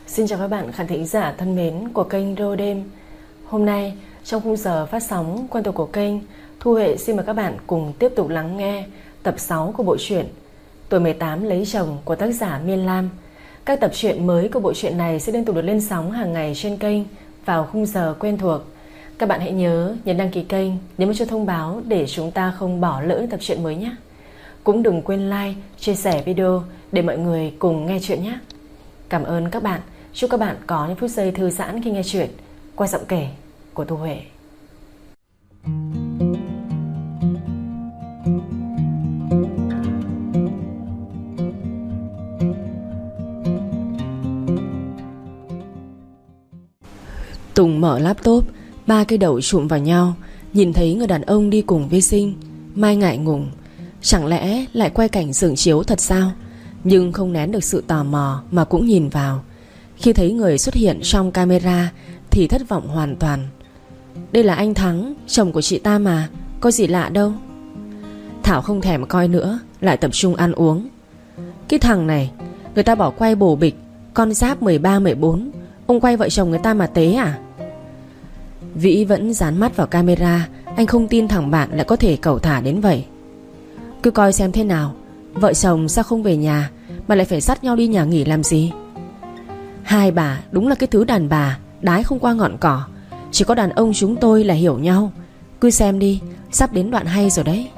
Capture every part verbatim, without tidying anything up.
Xin chào các bạn khán thính giả thân mến của kênh Radio Đêm. Hôm nay trong khung giờ phát sóng quen thuộc của kênh, Thu Huệ xin mời các bạn cùng tiếp tục lắng nghe tập sáu của bộ truyện Tuổi mười tám lấy chồng của tác giả Miên Lam. Các tập truyện mới của bộ truyện này sẽ liên tục được lên sóng hàng ngày trên kênh vào khung giờ quen thuộc. Các bạn hãy nhớ nhấn đăng ký kênh, nhấn cho thông báo để chúng ta không bỏ lỡ tập truyện mới nhé. Cũng đừng quên like, chia sẻ video để mọi người cùng nghe chuyện nhé. Cảm ơn các bạn. Chúc các bạn có những phút giây thư giãn khi nghe chuyện qua giọng kể của Thu Huệ. Tùng mở laptop, ba cái đầu chụm vào nhau, nhìn thấy người đàn ông đi cùng với Sinh. Mai ngại ngùng, chẳng lẽ lại quay cảnh xưởng chiếu thật sao? Nhưng không nén được sự tò mò mà cũng nhìn vào. Khi thấy người xuất hiện trong camera thì thất vọng hoàn toàn. Đây là anh Thắng, chồng của chị ta mà, có gì lạ đâu. Thảo không thèm coi nữa, lại tập trung ăn uống. Cái thằng này, người ta bỏ quay bổ bịch, con giáp mười ba mười bốn, ông quay vợ chồng người ta mà tế à? Vĩ vẫn dán mắt vào camera. Anh không tin thằng bạn lại có thể cẩu thả đến vậy. Cứ coi xem thế nào, vợ chồng sao không về nhà mà lại phải dắt nhau đi nhà nghỉ làm gì? Hai bà đúng là cái thứ đàn bà đái không qua ngọn cỏ. Chỉ có đàn ông chúng tôi là hiểu nhau. Cứ xem đi, sắp đến đoạn hay rồi đấy.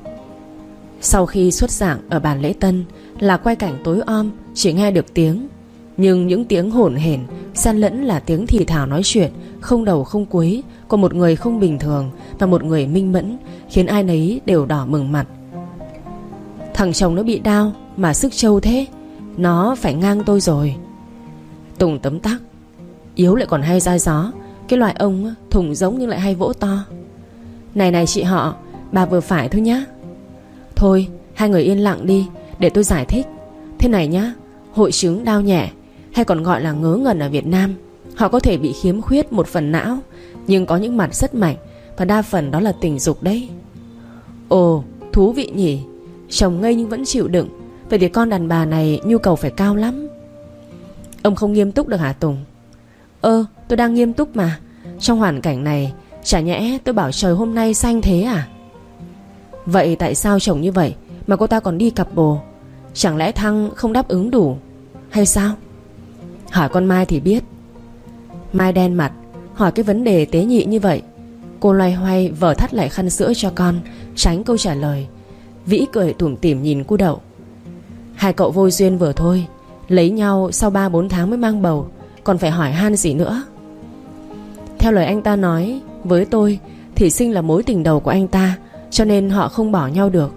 Sau khi xuất dạng ở bàn lễ tân là quay cảnh tối om, chỉ nghe được tiếng. Nhưng những tiếng hổn hển xen lẫn là tiếng thì thào nói chuyện không đầu không cuối của một người không bình thường và một người minh mẫn, khiến ai nấy đều đỏ bừng mặt. Thằng chồng nó bị đau mà sức trâu thế, nó phải ngang tôi rồi. Tùng tấm tắc. Yếu lại còn hay ra gió. Cái loại ông thùng giống nhưng lại hay vỗ to. Này này chị họ, bà vừa phải thôi nhá. Thôi hai người yên lặng đi, để tôi giải thích. Thế này nhá, hội chứng đau nhẹ, hay còn gọi là ngớ ngẩn ở Việt Nam, họ có thể bị khiếm khuyết một phần não, nhưng có những mặt rất mạnh, và đa phần đó là tình dục đấy. Ồ, thú vị nhỉ. Chồng ngây nhưng vẫn chịu đựng. Vậy thì con đàn bà này nhu cầu phải cao lắm. Ông không nghiêm túc được hả Tùng? Ơ, tôi đang nghiêm túc mà. Trong hoàn cảnh này, chả nhẽ tôi bảo trời hôm nay xanh thế à? Vậy tại sao chồng như vậy mà cô ta còn đi cặp bồ? Chẳng lẽ Thăng không đáp ứng đủ hay sao? Hỏi con Mai thì biết. Mai đen mặt, hỏi cái vấn đề tế nhị như vậy. Cô loay hoay vở thắt lại khăn sữa cho con, tránh câu trả lời. Vĩ cười tủm tỉm nhìn cu Đậu. Hai cậu vô duyên vừa thôi, lấy nhau sau ba bốn tháng mới mang bầu, còn phải hỏi han gì nữa. Theo lời anh ta nói, với tôi thì Sinh là mối tình đầu của anh ta, cho nên họ không bỏ nhau được.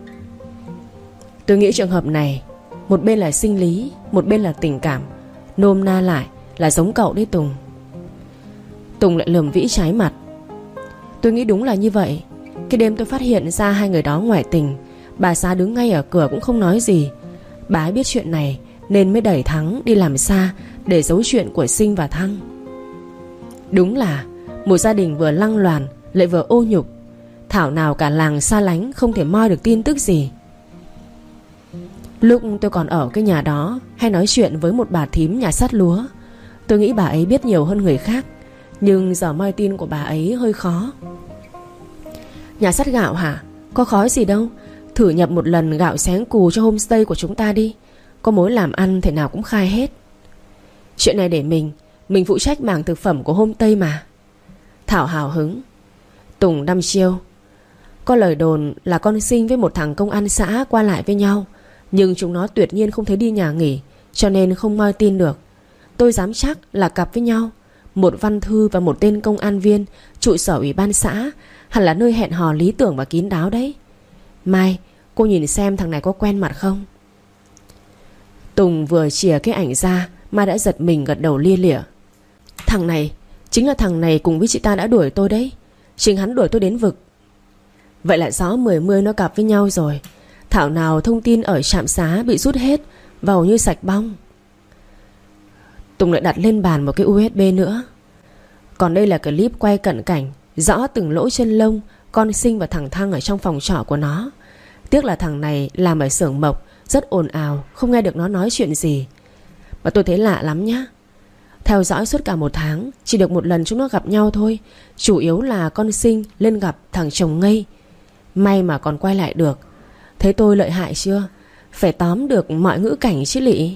Tôi nghĩ trường hợp này, một bên là sinh lý, một bên là tình cảm. Nôm na lại là giống cậu đấy Tùng. Tùng lại lườm Vĩ trái mặt. Tôi nghĩ đúng là như vậy. Cái đêm tôi phát hiện ra hai người đó ngoại tình, bà xã đứng ngay ở cửa cũng không nói gì. Bà ấy biết chuyện này nên mới đẩy Thắng đi làm xa để giấu chuyện của Sinh và Thăng. Đúng là một gia đình vừa lăng loàn lại vừa ô nhục. Thảo nào cả làng xa lánh, không thể moi được tin tức gì. Lúc tôi còn ở cái nhà đó, hay nói chuyện với một bà thím nhà sát lúa, tôi nghĩ bà ấy biết nhiều hơn người khác. Nhưng giờ moi tin của bà ấy hơi khó. Nhà sắt gạo hả? Có khó gì đâu. Thử nhập một lần gạo xén cù cho homestay của chúng ta đi. Có mối làm ăn thể nào cũng khai hết. Chuyện này để mình Mình phụ trách mảng thực phẩm của homestay mà. Thảo hào hứng. Tùng đăm chiêu. Có lời đồn là con Sinh với một thằng công an xã qua lại với nhau, nhưng chúng nó tuyệt nhiên không thấy đi nhà nghỉ, cho nên không moi tin được. Tôi dám chắc là cặp với nhau. Một văn thư và một tên công an viên trụ sở ủy ban xã, hẳn là nơi hẹn hò lý tưởng và kín đáo đấy. Mai, cô nhìn xem thằng này có quen mặt không? Tùng vừa chìa cái ảnh ra, Mai đã giật mình gật đầu lia lịa. Thằng này, chính là thằng này cùng với chị ta đã đuổi tôi đấy. Chính hắn đuổi tôi đến vực. Vậy là gió mười mươi nó cặp với nhau rồi. Thảo nào thông tin ở trạm xá bị rút hết, vào như sạch bong. Tùng lại đặt lên bàn một cái u ét bê nữa. Còn đây là clip quay cận cảnh, rõ từng lỗ chân lông con Sinh và thằng Thăng ở trong phòng trọ của nó. Tiếc là thằng này làm ở xưởng mộc, rất ồn ào, không nghe được nó nói chuyện gì. Mà tôi thấy lạ lắm nhá. Theo dõi suốt cả một tháng, chỉ được một lần chúng nó gặp nhau thôi. Chủ yếu là con Sinh lên gặp thằng chồng ngây. May mà còn quay lại được. Thấy tôi lợi hại chưa? Phải tóm được mọi ngữ cảnh chứ lị.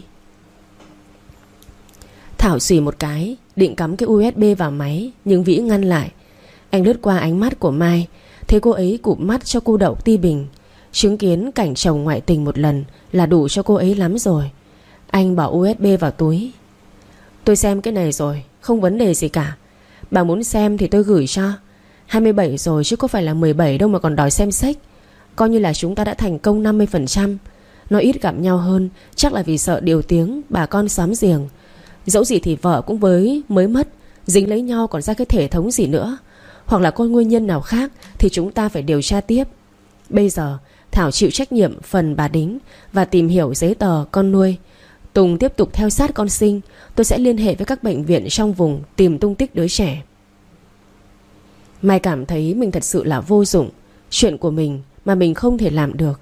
Thảo xùy một cái, định cắm cái u ét bê vào máy, nhưng Vĩ ngăn lại. Anh lướt qua ánh mắt của Mai, thấy cô ấy cụp mắt cho cô Đậu ti bình. Chứng kiến cảnh chồng ngoại tình một lần là đủ cho cô ấy lắm rồi. Anh bỏ u ét bê vào túi. Tôi xem cái này rồi, không vấn đề gì cả. Bà muốn xem thì tôi gửi cho. Hai mươi bảy rồi chứ có phải là mười bảy đâu mà còn đòi xem sách. Coi như là chúng ta đã thành công năm mươi phần trăm. Nó ít gặp nhau hơn, chắc là vì sợ điều tiếng bà con xóm giềng. Dẫu gì thì vợ cũng với mới mất, dính lấy nhau còn ra cái thể thống gì nữa. Hoặc là có nguyên nhân nào khác thì chúng ta phải điều tra tiếp. Bây giờ Thảo chịu trách nhiệm phần bà Đính và tìm hiểu giấy tờ con nuôi. Tùng tiếp tục theo sát con Sinh. Tôi sẽ liên hệ với các bệnh viện trong vùng tìm tung tích đứa trẻ. Mai cảm thấy mình thật sự là vô dụng. Chuyện của mình mà mình không thể làm được.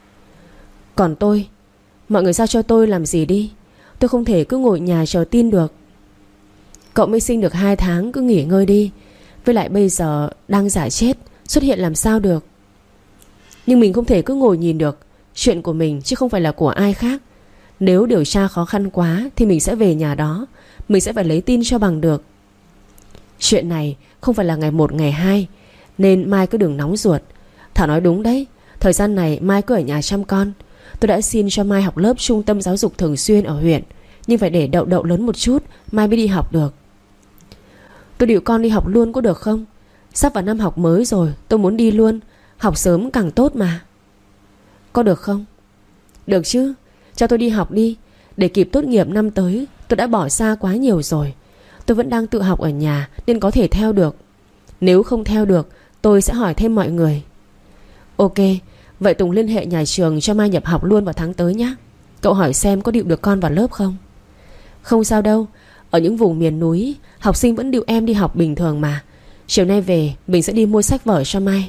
Còn tôi, mọi người giao cho tôi làm gì đi. Tôi không thể cứ ngồi nhà chờ tin được. Cậu mới sinh được hai tháng, cứ nghỉ ngơi đi. Với lại bây giờ đang giả chết, xuất hiện làm sao được. Nhưng mình không thể cứ ngồi nhìn được. Chuyện của mình chứ không phải là của ai khác. Nếu điều tra khó khăn quá thì mình sẽ về nhà đó. Mình sẽ phải lấy tin cho bằng được. Chuyện này không phải là ngày một ngày hai, nên Mai cứ đừng nóng ruột. Thảo nói đúng đấy. Thời gian này Mai cứ ở nhà chăm con. Tôi đã xin cho Mai học lớp trung tâm giáo dục thường xuyên ở huyện, nhưng phải để Đậu Đậu lớn một chút Mai mới đi học được. Tôi điệu con đi học luôn có được không? Sắp vào năm học mới rồi, tôi muốn đi luôn. Học sớm càng tốt mà. Có được không? Được chứ. Cho tôi đi học đi. Để kịp tốt nghiệp năm tới. Tôi đã bỏ xa quá nhiều rồi. Tôi vẫn đang tự học ở nhà nên có thể theo được. Nếu không theo được tôi sẽ hỏi thêm mọi người. Ok. Vậy Tùng liên hệ nhà trường cho Mai nhập học luôn vào tháng tới nhé. Cậu hỏi xem có điệu được con vào lớp không? Không sao đâu. Ở những vùng miền núi học sinh vẫn điệu em đi học bình thường mà. Chiều nay về mình sẽ đi mua sách vở cho Mai.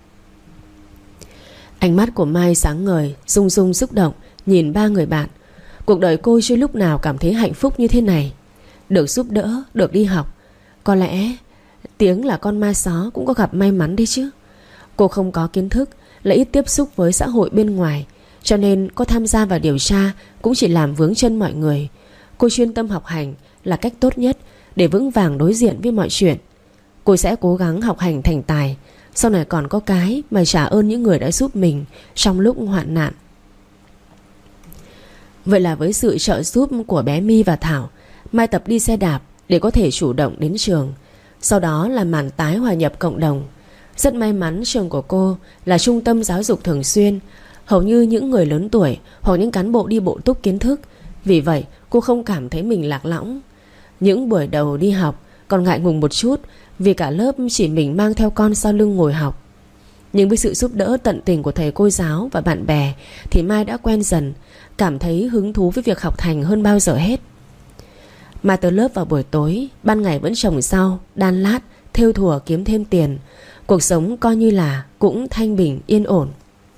Ánh mắt của Mai sáng ngời, rung rung xúc động nhìn ba người bạn. Cuộc đời cô chưa lúc nào cảm thấy hạnh phúc như thế này. Được giúp đỡ, được đi học. Có lẽ Tiếng là con ma só cũng có gặp may mắn đấy chứ. Cô không có kiến thức, lại ít tiếp xúc với xã hội bên ngoài, cho nên có tham gia vào điều tra cũng chỉ làm vướng chân mọi người. Cô chuyên tâm học hành là cách tốt nhất để vững vàng đối diện với mọi chuyện. Cô sẽ cố gắng học hành thành tài, sau này còn có cái mà trả ơn những người đã giúp mình trong lúc hoạn nạn. Vậy là với sự trợ giúp của bé My và Thảo, Mai tập đi xe đạp để có thể chủ động đến trường. Sau đó là màn tái hòa nhập cộng đồng. Rất may mắn trường của cô là trung tâm giáo dục thường xuyên, hầu như những người lớn tuổi hoặc những cán bộ đi bổ túc kiến thức. Vì vậy cô không cảm thấy mình lạc lõng. Những buổi đầu đi học còn ngại ngùng một chút, vì cả lớp chỉ mình mang theo con sau lưng ngồi học. Nhưng với sự giúp đỡ tận tình của thầy cô giáo và bạn bè thì Mai đã quen dần, cảm thấy hứng thú với việc học hành hơn bao giờ hết. Mai tới lớp vào buổi tối, ban ngày vẫn trồng rau, đan lát, thêu thùa kiếm thêm tiền. Cuộc sống coi như là cũng thanh bình yên ổn.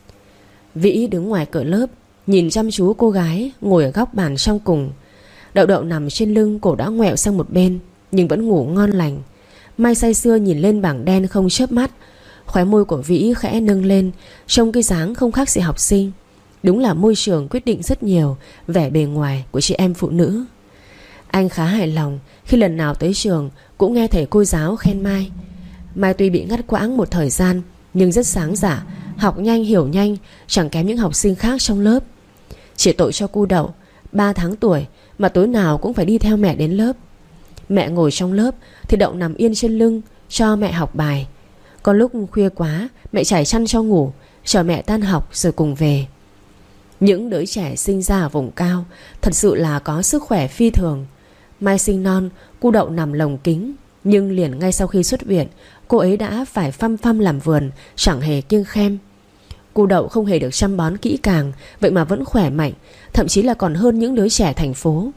Vĩ đứng ngoài cửa lớp, nhìn chăm chú cô gái ngồi ở góc bàn trong cùng. Đậu Đậu nằm trên lưng, cổ đã ngoẹo sang một bên nhưng vẫn ngủ ngon lành. Mai say sưa nhìn lên bảng đen không chớp mắt. Khóe môi của Vĩ khẽ nâng lên, trông cái dáng không khác gì học sinh. Đúng là môi trường quyết định rất nhiều vẻ bề ngoài của chị em phụ nữ. Anh khá hài lòng khi lần nào tới trường cũng nghe thầy cô giáo khen Mai. Mai tuy bị ngắt quãng một thời gian nhưng rất sáng dạ, học nhanh hiểu nhanh, chẳng kém những học sinh khác trong lớp. Chỉ tội cho cô Đậu, ba tháng tuổi mà tối nào cũng phải đi theo mẹ đến lớp. Mẹ ngồi trong lớp thì Đậu nằm yên trên lưng cho mẹ học bài. Có lúc khuya quá mẹ trải chăn cho ngủ, chờ mẹ tan học rồi cùng về. Những đứa trẻ sinh ra ở vùng cao thật sự là có sức khỏe phi thường. Mai sinh non, cô Đậu nằm lồng kính, nhưng liền ngay sau khi xuất viện, cô ấy đã phải phăm phăm làm vườn, chẳng hề kiêng khem. Cô Đậu không hề được chăm bón kỹ càng, vậy mà vẫn khỏe mạnh, thậm chí là còn hơn những đứa trẻ thành phố.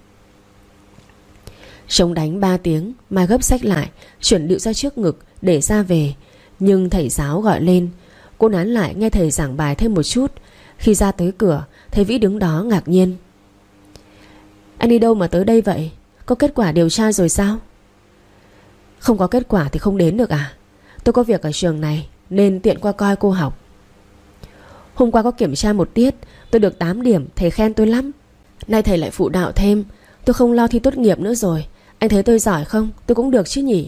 Trống đánh ba tiếng, Mai gấp sách lại, chuẩn điệu ra trước ngực để ra về. Nhưng thầy giáo gọi lên. Cô nán lại nghe thầy giảng bài thêm một chút. Khi ra tới cửa, thấy Vĩ đứng đó ngạc nhiên. Anh đi đâu mà tới đây vậy? Có kết quả điều tra rồi sao? Không có kết quả thì không đến được à? Tôi có việc ở trường này nên tiện qua coi cô học. Hôm qua có kiểm tra một tiết, tôi được tám điểm, thầy khen tôi lắm. Nay thầy lại phụ đạo thêm, tôi không lo thi tốt nghiệp nữa rồi. Anh thấy tôi giỏi không? Tôi cũng được chứ nhỉ?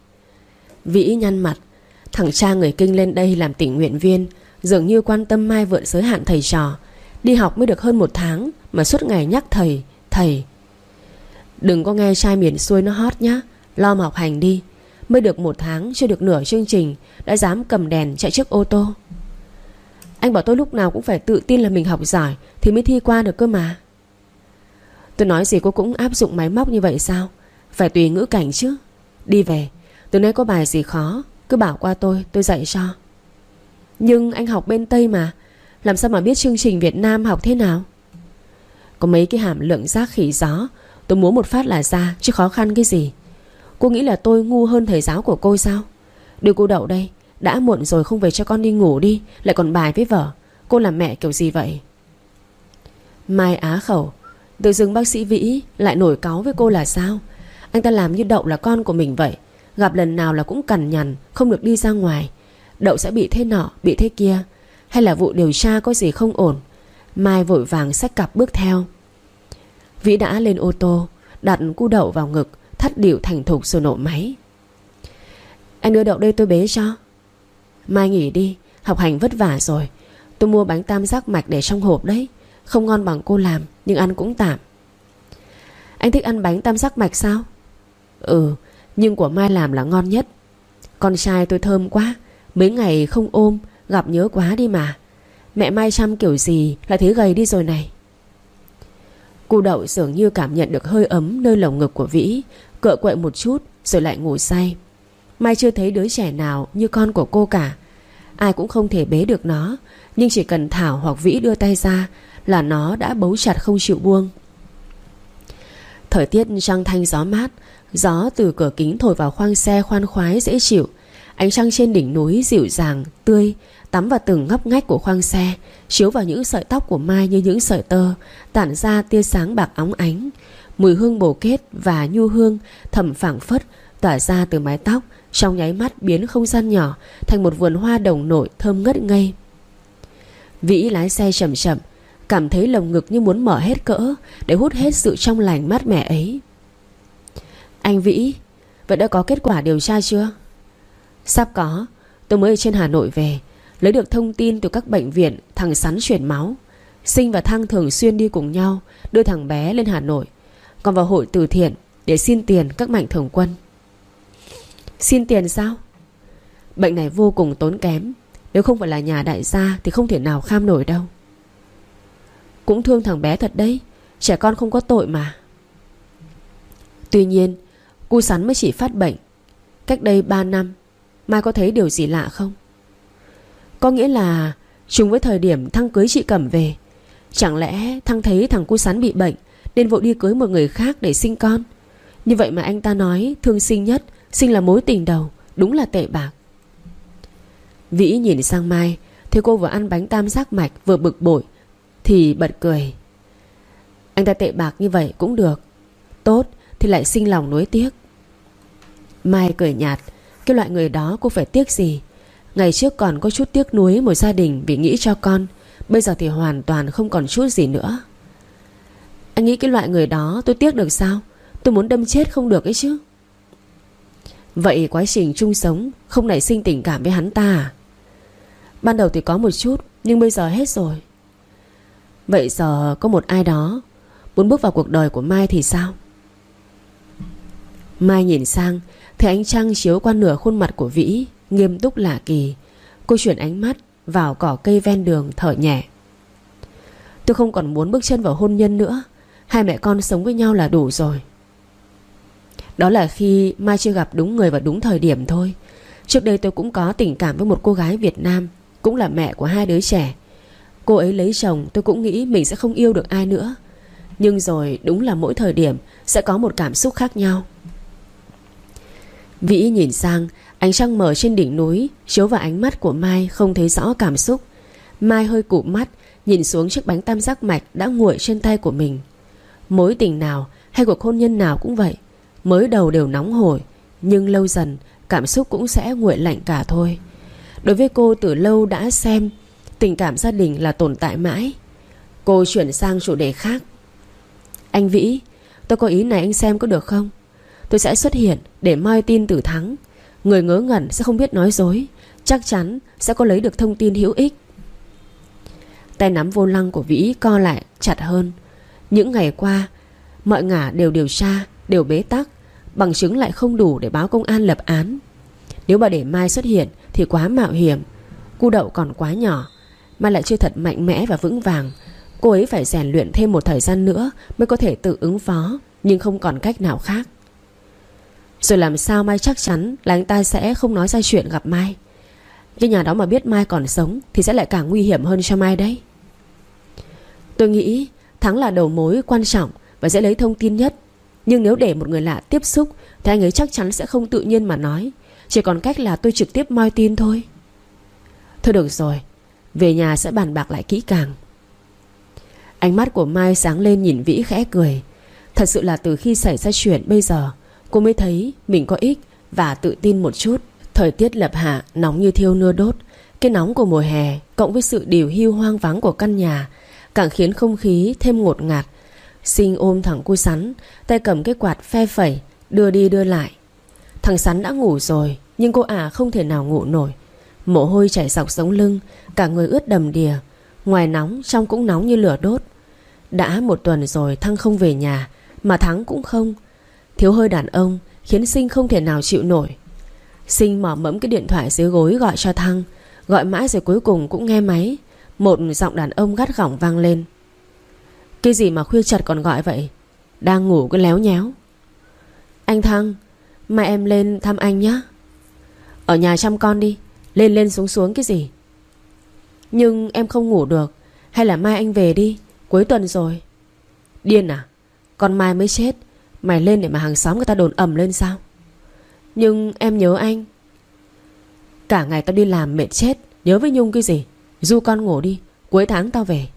Vĩ nhăn mặt. Thằng cha người Kinh lên đây làm tình nguyện viên, dường như quan tâm Mai vượt giới hạn thầy trò. Đi học mới được hơn một tháng mà suốt ngày nhắc thầy, thầy. Đừng có nghe trai miền xuôi nó hót nhá. Lo mà học hành đi. Mới được một tháng, chưa được nửa chương trình đã dám cầm đèn chạy trước ô tô. Anh bảo tôi lúc nào cũng phải tự tin là mình học giỏi thì mới thi qua được cơ mà. Tôi nói gì cô cũng áp dụng máy móc như vậy sao? Phải tùy ngữ cảnh chứ. Đi về, từ nay có bài gì khó cứ bảo qua tôi, tôi dạy cho. Nhưng anh học bên Tây mà, làm sao mà biết chương trình Việt Nam học thế nào? Có mấy cái hàm lượng rác khỉ gió tôi múa một phát là ra, chứ khó khăn cái gì. Cô nghĩ là tôi ngu hơn thầy giáo của cô sao? Đưa cô đậu đây. Đã muộn rồi, không về cho con đi ngủ đi, lại còn bài với vở. Cô làm mẹ kiểu gì vậy? Mai á khẩu. Tự dưng bác sĩ Vĩ lại nổi cáu với cô là sao? Anh ta làm như Đậu là con của mình vậy. Gặp lần nào là cũng cằn nhằn, không được đi ra ngoài. Đậu sẽ bị thế nọ, bị thế kia. Hay là vụ điều tra có gì không ổn? Mai vội vàng xách cặp bước theo. Vĩ đã lên ô tô, đặt cu Đậu vào ngực, thắt điệu thành thục rồi nổ máy. Anh đưa Đậu đây tôi bế cho. Mai nghỉ đi, học hành vất vả rồi. Tôi mua bánh tam giác mạch để trong hộp đấy. Không ngon bằng cô làm, nhưng ăn cũng tạm. Anh thích ăn bánh tam giác mạch sao? Ừ, nhưng của Mai làm là ngon nhất. Con trai tôi thơm quá. Mấy ngày không ôm, gặp nhớ quá đi mà. Mẹ Mai chăm kiểu gì là thấy gầy đi rồi này. Cô Đậu dường như cảm nhận được hơi ấm nơi lồng ngực của Vĩ, cựa quậy một chút rồi lại ngủ say. Mai chưa thấy đứa trẻ nào như con của cô cả. Ai cũng không thể bế được nó, nhưng chỉ cần Thảo hoặc Vĩ đưa tay ra là nó đã bấu chặt không chịu buông. Thời tiết trăng thanh gió mát. Gió từ cửa kính thổi vào khoang xe khoan khoái dễ chịu. Ánh trăng trên đỉnh núi dịu dàng, tươi, tắm vào từng ngóc ngách của khoang xe, chiếu vào những sợi tóc của Mai như những sợi tơ, tản ra tia sáng bạc óng ánh. Mùi hương bồ kết và nhu hương thầm phảng phất tỏa ra từ mái tóc, trong nháy mắt biến không gian nhỏ thành một vườn hoa đồng nội thơm ngất ngây. Vĩ lái xe chậm chậm, cảm thấy lồng ngực như muốn mở hết cỡ để hút hết sự trong lành mát mẻ ấy. Anh Vĩ, vậy đã có kết quả điều tra chưa? Sắp có. Tôi mới ở trên Hà Nội về, lấy được thông tin từ các bệnh viện thằng Sắn chuyển máu. Sinh và Thăng thường xuyên đi cùng nhau đưa thằng bé lên Hà Nội, còn vào hội từ thiện để xin tiền các mạnh thường quân. Xin tiền sao? Bệnh này vô cùng tốn kém. Nếu không phải là nhà đại gia thì không thể nào kham nổi đâu. Cũng thương thằng bé thật đấy. Trẻ con không có tội mà. Tuy nhiên cu Sắn mới chỉ phát bệnh cách đây ba năm. Mai có thấy điều gì lạ không? Có nghĩa là trùng với thời điểm Thăng cưới chị Cẩm về. Chẳng lẽ Thăng thấy thằng cu Sắn bị bệnh nên vội đi cưới một người khác để sinh con? Như vậy mà anh ta nói thương sinh nhất, sinh là mối tình đầu. Đúng là tệ bạc. Vĩ nhìn sang Mai, thấy cô vừa ăn bánh tam giác mạch vừa bực bội thì bật cười. Anh ta tệ bạc như vậy cũng được. Tốt thì lại sinh lòng nuối tiếc. Mai cười nhạt. Cái loại người đó cô phải tiếc gì? Ngày trước còn có chút tiếc nuối một gia đình vì nghĩ cho con, bây giờ thì hoàn toàn không còn chút gì nữa. Anh nghĩ cái loại người đó tôi tiếc được sao? Tôi muốn đâm chết không được ấy chứ. Vậy quá trình chung sống không nảy sinh tình cảm với hắn ta à? Ban đầu thì có một chút, nhưng bây giờ hết rồi. Vậy giờ có một ai đó muốn bước vào cuộc đời của Mai thì sao? Mai nhìn sang, thấy ánh trăng chiếu qua nửa khuôn mặt của Vĩ, nghiêm túc lạ kỳ. Cô chuyển ánh mắt vào cỏ cây ven đường, thở nhẹ. Tôi không còn muốn bước chân vào hôn nhân nữa. Hai mẹ con sống với nhau là đủ rồi. Đó là khi Mai chưa gặp đúng người vào đúng thời điểm thôi. Trước đây tôi cũng có tình cảm với một cô gái Việt Nam, cũng là mẹ của hai đứa trẻ. Cô ấy lấy chồng tôi cũng nghĩ mình sẽ không yêu được ai nữa. Nhưng rồi đúng là mỗi thời điểm sẽ có một cảm xúc khác nhau. Vĩ nhìn sang, ánh trăng mờ trên đỉnh núi chiếu vào ánh mắt của Mai không thấy rõ cảm xúc. Mai hơi cụp mắt, nhìn xuống chiếc bánh tam giác mạch đã nguội trên tay của mình. Mối tình nào hay cuộc hôn nhân nào cũng vậy. Mới đầu đều nóng hổi, nhưng lâu dần cảm xúc cũng sẽ nguội lạnh cả thôi. Đối với cô, từ lâu đã xem tình cảm gia đình là tồn tại mãi. Cô chuyển sang chủ đề khác. Anh Vĩ, tôi có ý này, anh xem có được không? Tôi sẽ xuất hiện để moi tin từ Thắng. Người ngớ ngẩn sẽ không biết nói dối, chắc chắn sẽ có lấy được thông tin hữu ích. Tay nắm vô lăng của Vĩ co lại chặt hơn. Những ngày qua mọi ngả đều điều tra, đều bế tắc, bằng chứng lại không đủ để báo công an lập án. Nếu mà để Mai xuất hiện thì quá mạo hiểm. Cu Đậu còn quá nhỏ, Mai lại chưa thật mạnh mẽ và vững vàng. Cô ấy phải rèn luyện thêm một thời gian nữa mới có thể tự ứng phó, nhưng không còn cách nào khác. Rồi làm sao Mai chắc chắn là anh ta sẽ không nói ra chuyện gặp Mai? Cái nhà đó mà biết Mai còn sống thì sẽ lại càng nguy hiểm hơn cho Mai đấy. Tôi nghĩ Thắng là đầu mối quan trọng và dễ lấy thông tin nhất. Nhưng nếu để một người lạ tiếp xúc thì anh ấy chắc chắn sẽ không tự nhiên mà nói. Chỉ còn cách là tôi trực tiếp moi tin thôi. Thôi được rồi, về nhà sẽ bàn bạc lại kỹ càng. Ánh mắt của Mai sáng lên nhìn Vĩ khẽ cười. Thật sự là từ khi xảy ra chuyện bây giờ cô mới thấy mình có ích và tự tin một chút. Thời tiết lập hạ nóng như thiêu nưa đốt. Cái nóng của mùa hè cộng với sự điều hưu hoang vắng của căn nhà càng khiến không khí thêm ngột ngạt. Sinh ôm thằng cu Sắn, tay cầm cái quạt phe phẩy đưa đi đưa lại. Thằng Sắn đã ngủ rồi, nhưng cô ả không thể nào ngủ nổi. Mồ hôi chảy dọc sống lưng, cả người ướt đầm đìa. Ngoài nóng, trong cũng nóng như lửa đốt. Đã một tuần rồi Thăng không về nhà, mà Thắng cũng không. Thiếu hơi đàn ông khiến Sinh không thể nào chịu nổi. Sinh mò mẫm cái điện thoại dưới gối gọi cho Thăng. Gọi mãi rồi cuối cùng cũng nghe máy. Một giọng đàn ông gắt gỏng vang lên. Cái gì mà khuya chật còn gọi vậy? Đang ngủ cứ léo nhéo. Anh Thăng, mai em lên thăm anh nhé. Ở nhà chăm con đi. Lên lên xuống xuống cái gì? Nhưng em không ngủ được. Hay là mai anh về đi, cuối tuần rồi. Điên à? Con Mai mới chết mày lên để mà hàng xóm người ta đồn ầm lên sao? Nhưng em nhớ anh. Cả ngày tao đi làm mệt chết, nhớ với Nhung cái gì? Du con ngủ đi, cuối tháng tao về.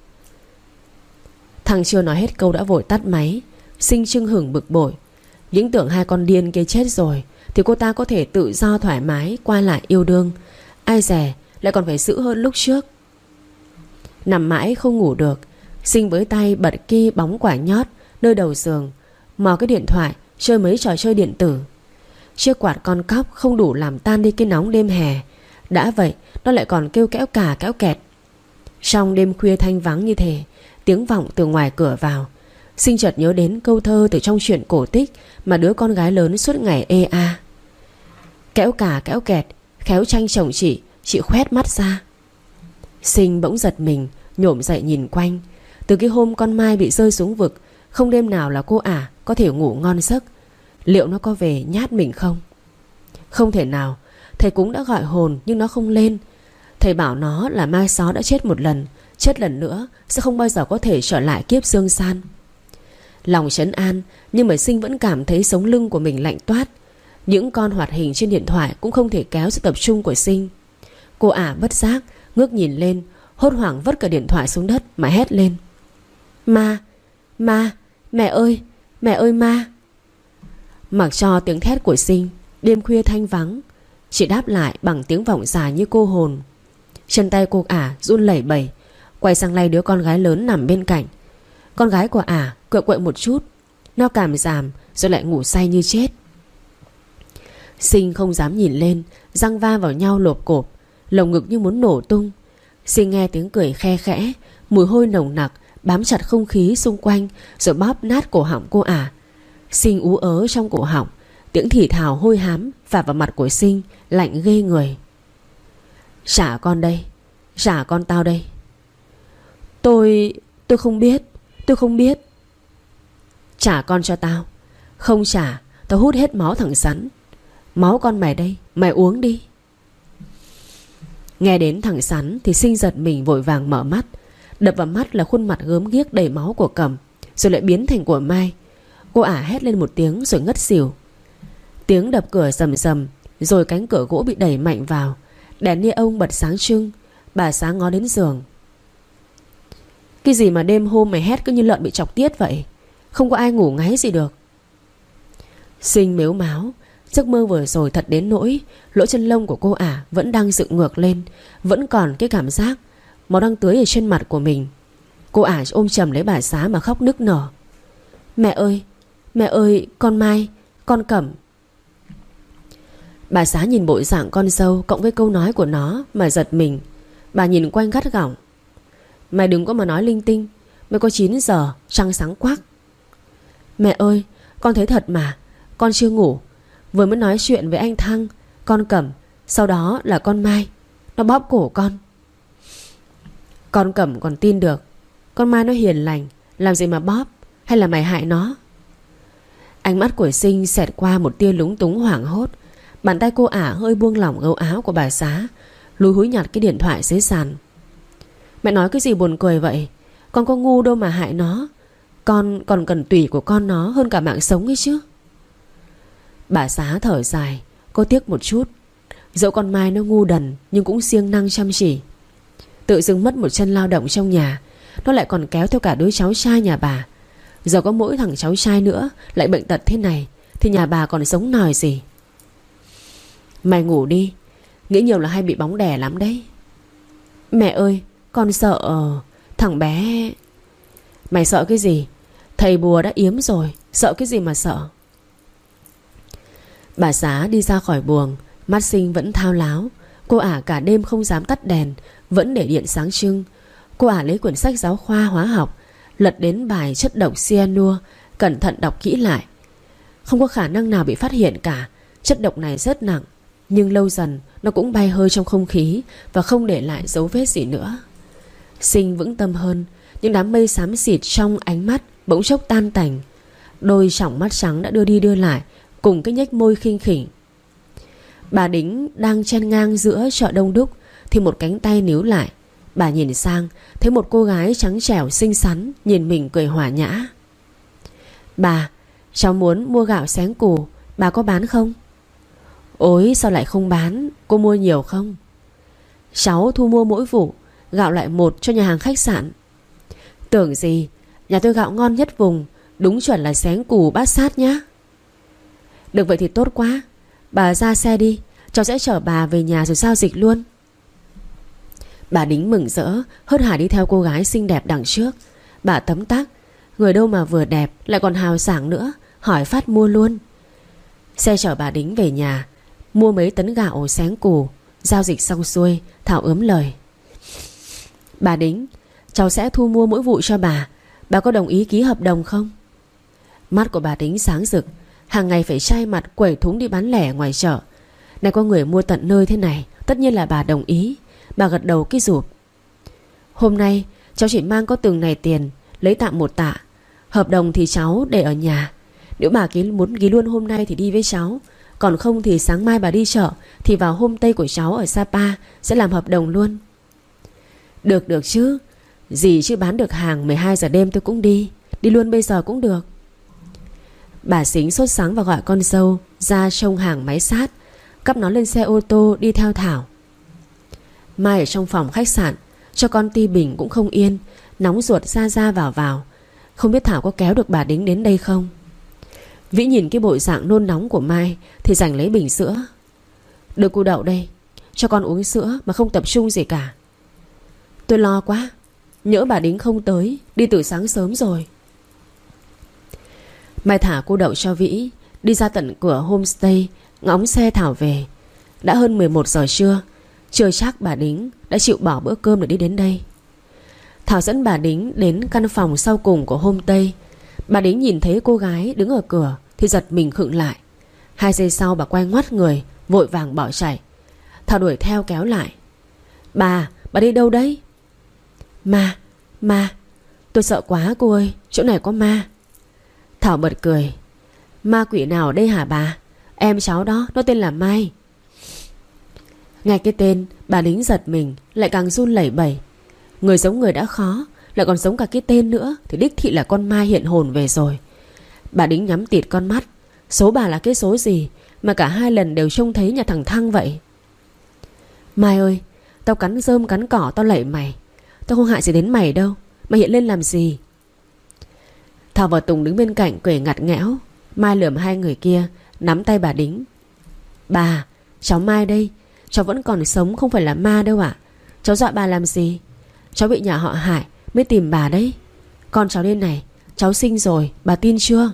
Thằng chưa nói hết câu đã vội tắt máy. Sinh chưng hửng bực bội. Những tưởng hai con điên kia chết rồi thì cô ta có thể tự do thoải mái qua lại yêu đương. Ai dè lại còn phải giữ hơn lúc trước. Nằm mãi không ngủ được, Sinh với tay bật ki bóng quả nhót nơi đầu giường, mò cái điện thoại chơi mấy trò chơi điện tử. Chiếc quạt con cóc không đủ làm tan đi cái nóng đêm hè. Đã vậy nó lại còn kêu kéo cà kéo kẹt. Trong đêm khuya thanh vắng như thế, tiếng vọng từ ngoài cửa vào. Sinh chợt nhớ đến câu thơ từ trong truyện cổ tích mà đứa con gái lớn suốt ngày ê a. Kéo cà kéo kẹt, khéo tranh chồng chị, chị khoét mắt ra. Sinh bỗng giật mình, nhổm dậy nhìn quanh. Từ cái hôm con Mai bị rơi xuống vực, không đêm nào là cô ả có thể ngủ ngon giấc. Liệu nó có về nhát mình không? Không thể nào. Thầy cũng đã gọi hồn nhưng nó không lên. Thầy bảo nó là Mai Xó đã chết một lần, chết lần nữa sẽ không bao giờ có thể trở lại kiếp dương san. Lòng trấn an, nhưng mà Sinh vẫn cảm thấy sống lưng của mình lạnh toát. Những con hoạt hình trên điện thoại cũng không thể kéo sự tập trung của Sinh. Cô ả bất giác ngước nhìn lên, hốt hoảng vứt cả điện thoại xuống đất mà hét lên. Ma, ma, mẹ ơi, mẹ ơi ma. Mặc cho tiếng thét của Sinh, đêm khuya thanh vắng, chị đáp lại bằng tiếng vọng dài như cô hồn. Chân tay cô ả run lẩy bẩy, quay sang lay đứa con gái lớn nằm bên cạnh. Con gái của ả quậy quậy một chút, nó cảm giảm rồi lại ngủ say như chết. Sinh không dám nhìn lên, răng va vào nhau lộp cộp, lồng ngực như muốn nổ tung. Sinh nghe tiếng cười khe khẽ, mùi hôi nồng nặc bám chặt không khí xung quanh rồi bóp nát cổ họng cô ả. Sinh ú ớ trong cổ họng, tiếng thì thào hôi hám phả vào mặt của Sinh, lạnh ghê người. Trả con đây, trả con tao đây. Tôi... tôi không biết, tôi không biết. Trả con cho tao. Không trả, tao hút hết máu thằng Sắn. Máu con mày đây, mày uống đi. Nghe đến thằng Sắn thì Sinh giật mình vội vàng mở mắt. Đập vào mắt là khuôn mặt gớm ghiếc đầy máu của Cẩm, rồi lại biến thành của Mai. Cô ả hét lên một tiếng rồi ngất xỉu. Tiếng đập cửa rầm rầm, rồi cánh cửa gỗ bị đẩy mạnh vào. Đèn ni ông bật sáng trưng. Bà Sáng ngó đến giường. Cái gì mà đêm hôm mày hét cứ như lợn bị chọc tiết vậy? Không có ai ngủ ngáy gì được. Sinh mếu máo. Giấc mơ vừa rồi thật đến nỗi lỗ chân lông của cô ả vẫn đang dựng ngược lên. Vẫn còn cái cảm giác máu đang tưới ở trên mặt của mình. Cô ả ôm chầm lấy bà Xá mà khóc nức nở. Mẹ ơi, mẹ ơi, con Mai, con Cẩm. Bà Xá nhìn bộ dạng con dâu cộng với câu nói của nó mà giật mình. Bà nhìn quanh gắt gỏng. Mày đừng có mà nói linh tinh. Mới có chín giờ trăng sáng quắc. Mẹ ơi, con thấy thật mà. Con chưa ngủ. Vừa mới nói chuyện với anh Thăng, con Cẩm, sau đó là con Mai. Nó bóp cổ con. Con Cẩm còn tin được. Con Mai nó hiền lành, làm gì mà bóp. Hay là mày hại nó? Ánh mắt của Sinh xẹt qua một tia lúng túng hoảng hốt. Bàn tay cô ả hơi buông lỏng gấu áo của bà Xá, lúi húi nhặt cái điện thoại dưới sàn. Mẹ nói cái gì buồn cười vậy? Con có ngu đâu mà hại nó. Con còn cần tủy của con nó hơn cả mạng sống ấy chứ. Bà Xá thở dài. Cô tiếc một chút. Dẫu con Mai nó ngu đần nhưng cũng siêng năng chăm chỉ. Tự dưng mất một chân lao động trong nhà, nó lại còn kéo theo cả đứa cháu trai nhà bà. Giờ có mỗi thằng cháu trai nữa lại bệnh tật thế này thì nhà bà còn sống nòi gì. Mày ngủ đi. Nghĩ nhiều là hay bị bóng đè lắm đấy. Mẹ ơi, con sợ thằng bé. Mày sợ cái gì? Thầy bùa đã yếm rồi. Sợ cái gì mà sợ? Bà Xá đi ra khỏi buồng. Mắt Sinh vẫn thao láo. Cô ả cả đêm không dám tắt đèn, vẫn để điện sáng trưng. Cô ả lấy quyển sách giáo khoa hóa học, lật đến bài chất độc cyanua, cẩn thận đọc kỹ lại. Không có khả năng nào bị phát hiện cả. Chất độc này rất nặng, nhưng lâu dần nó cũng bay hơi trong không khí và không để lại dấu vết gì nữa. Sinh vững tâm hơn. Những đám mây xám xịt trong ánh mắt bỗng chốc tan tành. Đôi tròng mắt trắng đã đưa đi đưa lại cùng cái nhếch môi khinh khỉnh. Bà Đính đang chen ngang giữa chợ đông đúc thì một cánh tay níu lại. Bà nhìn sang, thấy một cô gái trắng trẻo xinh xắn nhìn mình cười hòa nhã. Bà, cháu muốn mua gạo xén củ, bà có bán không? Ôi sao lại không bán, cô mua nhiều không? Cháu thu mua mỗi vụ, gạo loại một cho nhà hàng khách sạn. Tưởng gì, nhà tôi gạo ngon nhất vùng, đúng chuẩn là xén củ bát sát nhá. Được vậy thì tốt quá. Bà ra xe đi, cháu sẽ chở bà về nhà rồi giao dịch luôn. Bà Đính mừng rỡ, hớt hải đi theo cô gái xinh đẹp đằng trước. Bà tấm tắc, người đâu mà vừa đẹp lại còn hào sảng nữa, hỏi phát mua luôn. Xe chở bà Đính về nhà, mua mấy tấn gạo xén củ. Giao dịch xong xuôi, Thảo ướm lời. Bà Đính, cháu sẽ thu mua mỗi vụ cho bà. Bà có đồng ý ký hợp đồng không? Mắt của bà Đính sáng rực. Hàng ngày phải chai mặt quẩy thúng đi bán lẻ ngoài chợ. Này có người mua tận nơi thế này, tất nhiên là bà đồng ý. Bà gật đầu cái rụp. Hôm nay cháu chỉ mang có từng này tiền, lấy tạm một tạ. Hợp đồng thì cháu để ở nhà. Nếu bà ký muốn ký luôn hôm nay thì đi với cháu. Còn không thì sáng mai bà đi chợ thì vào homestay của cháu ở Sapa sẽ làm hợp đồng luôn. Được được chứ. Gì chứ bán được hàng mười hai giờ đêm tôi cũng đi. Đi luôn bây giờ cũng được. Bà Xính sốt sắng và gọi con dâu ra trông hàng máy sát, cắp nó lên xe ô tô đi theo Thảo. Mai ở trong phòng khách sạn, cho con Ti Bình cũng không yên, nóng ruột ra ra vào vào. Không biết Thảo có kéo được bà Đính đến đây không. Vĩ nhìn cái bộ dạng nôn nóng của Mai thì giành lấy bình sữa. Đưa cô Đậu đây, cho con uống sữa mà không tập trung gì cả. Tôi lo quá, nhỡ bà Đính không tới, đi từ sáng sớm rồi. Mai thả cô Đậu cho Vĩ, đi ra tận cửa homestay, ngóng xe Thảo về. Đã hơn mười một giờ trưa, chưa chắc bà Đính đã chịu bỏ bữa cơm để đi đến đây. Thảo dẫn bà Đính đến căn phòng sau cùng của homestay. Bà Đính nhìn thấy cô gái đứng ở cửa thì giật mình khựng lại. Hai giây sau bà quay ngoắt người, vội vàng bỏ chạy. Thảo đuổi theo kéo lại. Bà, bà đi đâu đấy? Ma, ma, tôi sợ quá cô ơi, chỗ này có ma. Thảo bật cười. Ma quỷ nào đây hả bà? Em cháu đó, nó tên là Mai. Nghe cái tên, bà Đính giật mình, lại càng run lẩy bẩy. Người giống người đã khó, lại còn giống cả cái tên nữa, thì đích thị là con Mai hiện hồn về rồi. Bà Đính nhắm tịt con mắt. Số bà là cái số gì mà cả hai lần đều trông thấy nhà thằng Thăng vậy? Mai ơi, tao cắn rơm cắn cỏ tao lạy mày. Tao không hại gì đến mày đâu, mày hiện lên làm gì? Thảo và Tùng đứng bên cạnh cười ngặt nghẽo. Mai lườm hai người kia, nắm tay bà Đính. Bà, cháu Mai đây. Cháu vẫn còn sống, không phải là ma đâu ạ. Cháu dọa bà làm gì? Cháu bị nhà họ hại mới tìm bà đấy. Con cháu đây này, cháu sinh rồi, bà tin chưa?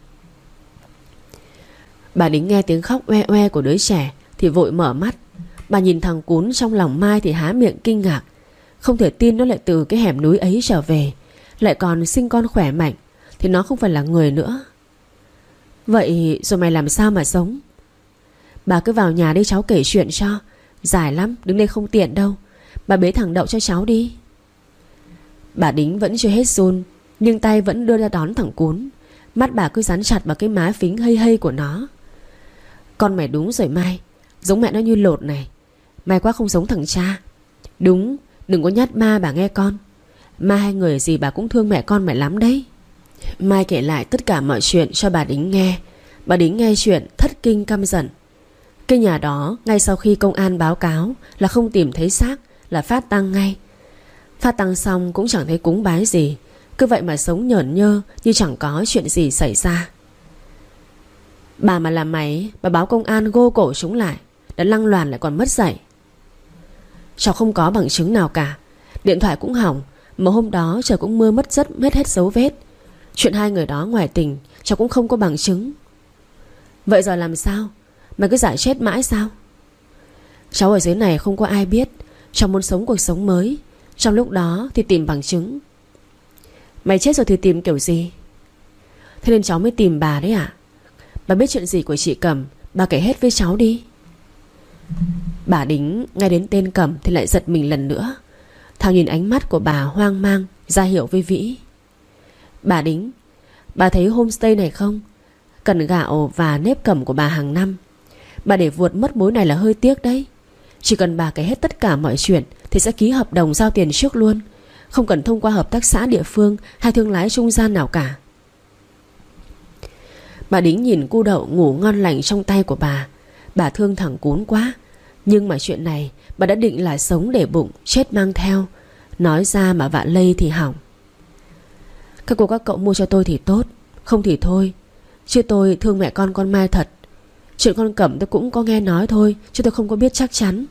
Bà Đính nghe tiếng khóc oe oe của đứa trẻ thì vội mở mắt. Bà nhìn thằng cún trong lòng Mai thì há miệng kinh ngạc. Không thể tin nó lại từ cái hẻm núi ấy trở về, lại còn sinh con khỏe mạnh, thì nó không phải là người nữa. Vậy rồi mày làm sao mà sống? Bà cứ vào nhà đi, cháu kể chuyện cho. Dài lắm, đứng đây không tiện đâu. Bà bế thằng Đậu cho cháu đi. Bà Đính vẫn chưa hết run, nhưng tay vẫn đưa ra đón thằng cún. Mắt bà cứ dán chặt vào cái má phính hây hây của nó. Con mày đúng rồi Mai, giống mẹ nó như lột này. May quá không giống thằng cha. Đúng, đừng có nhát ma bà nghe con. Ma hay người gì bà cũng thương mẹ con mày lắm đấy. Mai kể lại tất cả mọi chuyện cho bà Đính nghe. Bà Đính nghe chuyện thất kinh căm giận. Cái nhà đó ngay sau khi công an báo cáo là không tìm thấy xác là phát tang ngay. Phát tang xong cũng chẳng thấy cúng bái gì, cứ vậy mà sống nhởn nhơ như chẳng có chuyện gì xảy ra. Bà mà làm mày, bà báo công an gô cổ chúng lại, đã lăng loàn lại còn mất dạy. Cháu không có bằng chứng nào cả. Điện thoại cũng hỏng, mà hôm đó trời cũng mưa mất rất mất hết dấu vết. Chuyện hai người đó ngoài tình cháu cũng không có bằng chứng. Vậy giờ làm sao? Mày cứ giải chết mãi sao? Cháu ở dưới này không có ai biết. Cháu muốn sống cuộc sống mới. Trong lúc đó thì tìm bằng chứng. Mày chết rồi thì tìm kiểu gì? Thế nên cháu mới tìm bà đấy ạ. Bà biết chuyện gì của chị Cẩm, bà kể hết với cháu đi. Bà Đính nghe đến tên Cẩm thì lại giật mình lần nữa. Thảo nhìn ánh mắt của bà hoang mang, ra hiệu với Vĩ. Bà Đính, bà thấy homestay này không? Cần gạo và nếp cẩm của bà hàng năm. Bà để vuột mất mối này là hơi tiếc đấy. Chỉ cần bà kể hết tất cả mọi chuyện thì sẽ ký hợp đồng giao tiền trước luôn, không cần thông qua hợp tác xã địa phương hay thương lái trung gian nào cả. Bà Đính nhìn cu Đậu ngủ ngon lành trong tay của bà. Bà thương thằng cún quá. Nhưng mà chuyện này bà đã định là sống để bụng, chết mang theo. Nói ra mà vạ lây thì hỏng. Các cô các cậu mua cho tôi thì tốt, không thì thôi. Chứ tôi thương mẹ con con Mai thật. Chuyện con Cẩm tôi cũng có nghe nói thôi, chứ tôi không có biết chắc chắn.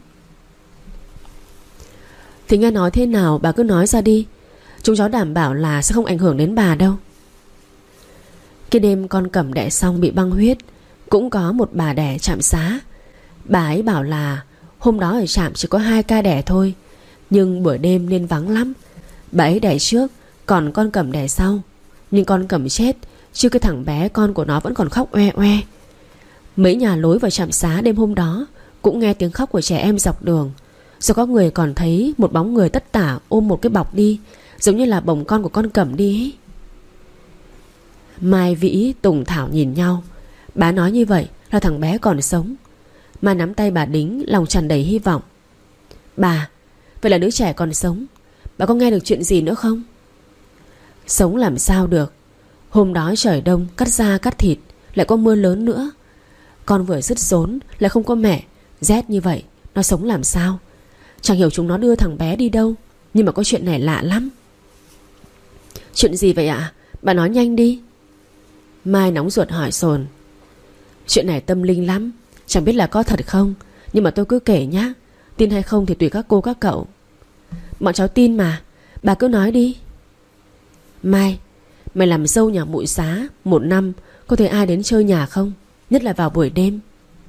Thì nghe nói thế nào bà cứ nói ra đi. Chúng cháu đảm bảo là sẽ không ảnh hưởng đến bà đâu. Cái đêm con Cẩm đẻ xong bị băng huyết, cũng có một bà đẻ trạm xá. Bà ấy bảo là hôm đó ở trạm chỉ có hai ca đẻ thôi, nhưng buổi đêm nên vắng lắm. Bà ấy đẻ trước, còn con Cẩm đẻ sau. Nhưng con Cẩm chết, chứ cái thằng bé con của nó vẫn còn khóc oe oe. Mấy nhà lối vào trạm xá đêm hôm đó cũng nghe tiếng khóc của trẻ em dọc đường. Rồi có người còn thấy một bóng người tất tả ôm một cái bọc đi, giống như là bồng con của con Cẩm đi ấy. Mai, Vĩ, Tùng, Thảo nhìn nhau. Bà nói như vậy là thằng bé còn sống. Mai nắm tay bà Đính, lòng tràn đầy hy vọng. Bà, vậy là đứa trẻ còn sống. Bà có nghe được chuyện gì nữa không? Sống làm sao được. Hôm đó trời đông, cắt da cắt thịt, lại có mưa lớn nữa. Con vừa dứt rốn, lại không có mẹ. Rét như vậy, nó sống làm sao? Chẳng hiểu chúng nó đưa thằng bé đi đâu. Nhưng mà có chuyện này lạ lắm. Chuyện gì vậy ạ? Bà nói nhanh đi. Mai nóng ruột hỏi sồn. Chuyện này tâm linh lắm, chẳng biết là có thật không, nhưng mà tôi cứ kể nhá. Tin hay không thì tùy các cô các cậu. Bọn cháu tin mà, bà cứ nói đi. Mai, mày làm dâu nhà Mụi Xá một năm, có thấy ai đến chơi nhà không? Nhất là vào buổi đêm.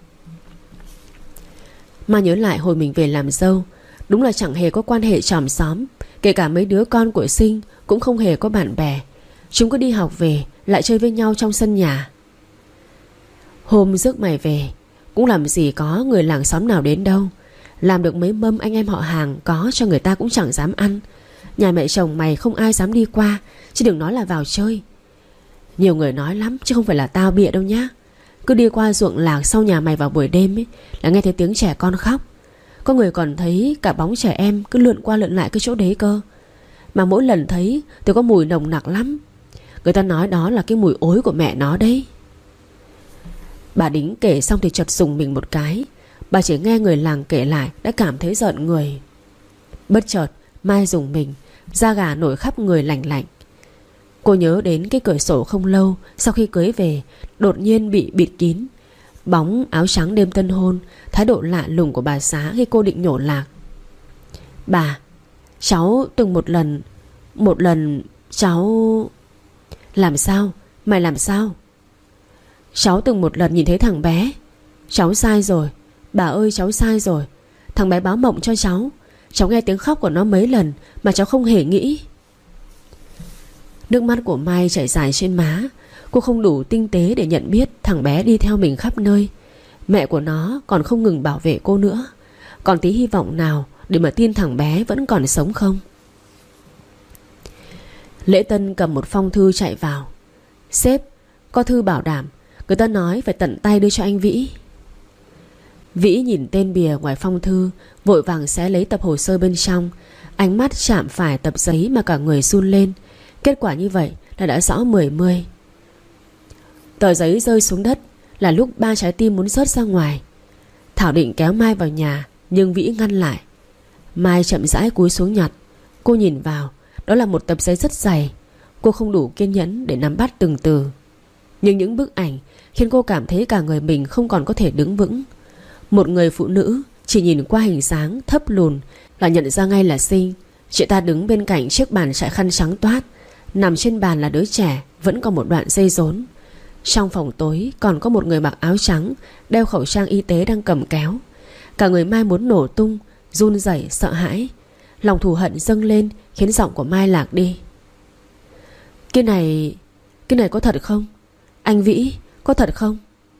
Mai nhớ lại hồi mình về làm dâu, đúng là chẳng hề có quan hệ chòm xóm. Kể cả mấy đứa con của Sinh cũng không hề có bạn bè. Chúng cứ đi học về lại chơi với nhau trong sân nhà. Hôm rước mày về cũng làm gì có người làng xóm nào đến đâu. Làm được mấy mâm anh em họ hàng có cho người ta cũng chẳng dám ăn. Nhà mẹ chồng mày không ai dám đi qua, chứ đừng nói là vào chơi. Nhiều người nói lắm chứ không phải là tao bịa đâu nhá. Cứ đi qua ruộng lạc sau nhà mày vào buổi đêm ấy, là nghe thấy tiếng trẻ con khóc. Có người còn thấy cả bóng trẻ em cứ lượn qua lượn lại cái chỗ đấy cơ. Mà mỗi lần thấy thì có mùi nồng nặc lắm. Người ta nói đó là cái mùi ối của mẹ nó đấy. Bà Đính kể xong thì chợt rùng mình một cái. Bà chỉ nghe người làng kể lại đã cảm thấy giận người. Bất chợt Mai rùng mình, da gà nổi khắp người lành lạnh. Cô nhớ đến cái cửa sổ không lâu sau khi cưới về đột nhiên bị bịt kín. Bóng áo trắng đêm tân hôn, thái độ lạ lùng của bà xã khi cô định nhổ lạc. Bà, cháu từng một lần Một lần cháu... Làm sao? Mày làm sao? Cháu từng một lần nhìn thấy thằng bé. Cháu sai rồi. Bà ơi, cháu sai rồi. Thằng bé báo mộng cho cháu. Cháu nghe tiếng khóc của nó mấy lần mà cháu không hề nghĩ. Nước mắt của Mai chảy dài trên má. Cô không đủ tinh tế để nhận biết thằng bé đi theo mình khắp nơi. Mẹ của nó còn không ngừng bảo vệ cô nữa. Còn tí hy vọng nào để mà tin thằng bé vẫn còn sống không? Lễ Tân cầm một phong thư chạy vào. Sếp, có thư bảo đảm. Người ta nói phải tận tay đưa cho anh Vĩ. Vĩ nhìn tên bìa ngoài phong thư, vội vàng xé lấy tập hồ sơ bên trong. Ánh mắt chạm phải tập giấy mà cả người run lên. Kết quả như vậy là đã rõ mười mươi. Tờ giấy rơi xuống đất là lúc ba trái tim muốn rớt ra ngoài. Thảo định kéo Mai vào nhà, nhưng Vĩ ngăn lại. Mai chậm rãi cúi xuống nhặt. Cô nhìn vào, đó là một tập giấy rất dày. Cô không đủ kiên nhẫn để nắm bắt từng từ. Nhưng những bức ảnh khiến cô cảm thấy cả người mình không còn có thể đứng vững. Một người phụ nữ chỉ nhìn qua hình dáng thấp lùn là nhận ra ngay là Sinh. Chị ta đứng bên cạnh chiếc bàn trải khăn trắng toát. Nằm trên bàn là đứa trẻ vẫn còn một đoạn dây rốn. Trong phòng tối còn có một người mặc áo trắng, đeo khẩu trang y tế đang cầm kéo. Cả người Mai muốn nổ tung, run rẩy sợ hãi. Lòng thù hận dâng lên khiến giọng của Mai lạc đi. Cái này... Cái này có thật không? Anh Vĩ, có thật không?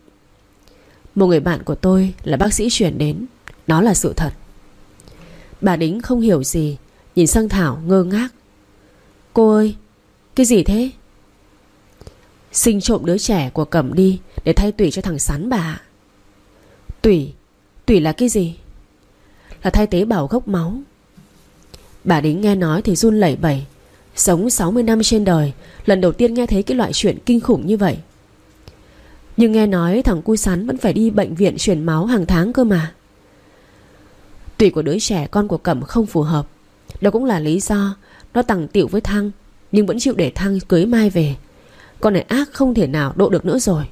Một người bạn của tôi là bác sĩ chuyển đến. Nó là sự thật. Bà Đính không hiểu gì, nhìn sang Thảo ngơ ngác. Cô ơi, cái gì thế? Sinh trộm đứa trẻ của Cẩm đi để thay tủy cho thằng Sắn bà ạ. Tủy? Tủy là cái gì? Là thay tế bào gốc máu. Bà Đính nghe nói thì run lẩy bẩy. Sống sáu mươi năm trên đời, lần đầu tiên nghe thấy cái loại chuyện kinh khủng như vậy. Nhưng nghe nói thằng cu Sắn vẫn phải đi bệnh viện truyền máu hàng tháng cơ mà. Tủy của đứa trẻ con của Cẩm không phù hợp. Đó cũng là lý do nó tằng tịu với Thăng, nhưng vẫn chịu để Thăng cưới Mai về. Con này ác không thể nào độ được nữa rồi.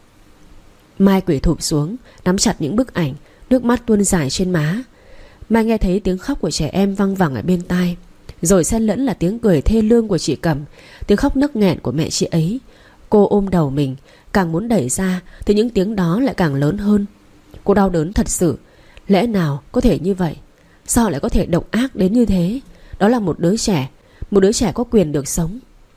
Mai quỳ thụp xuống, nắm chặt những bức ảnh, nước mắt tuôn dài trên má. Mai nghe thấy tiếng khóc của trẻ em văng vẳng ở bên tai, rồi xen lẫn là tiếng cười thê lương của chị Cẩm, tiếng khóc nấc nghẹn của mẹ chị ấy. Cô ôm đầu mình, càng muốn đẩy ra thì những tiếng đó lại càng lớn hơn. Cô đau đớn thật sự. Lẽ nào có thể như vậy? Sao lại có thể độc ác đến như thế? Đó là một đứa trẻ, một đứa trẻ có quyền được sống.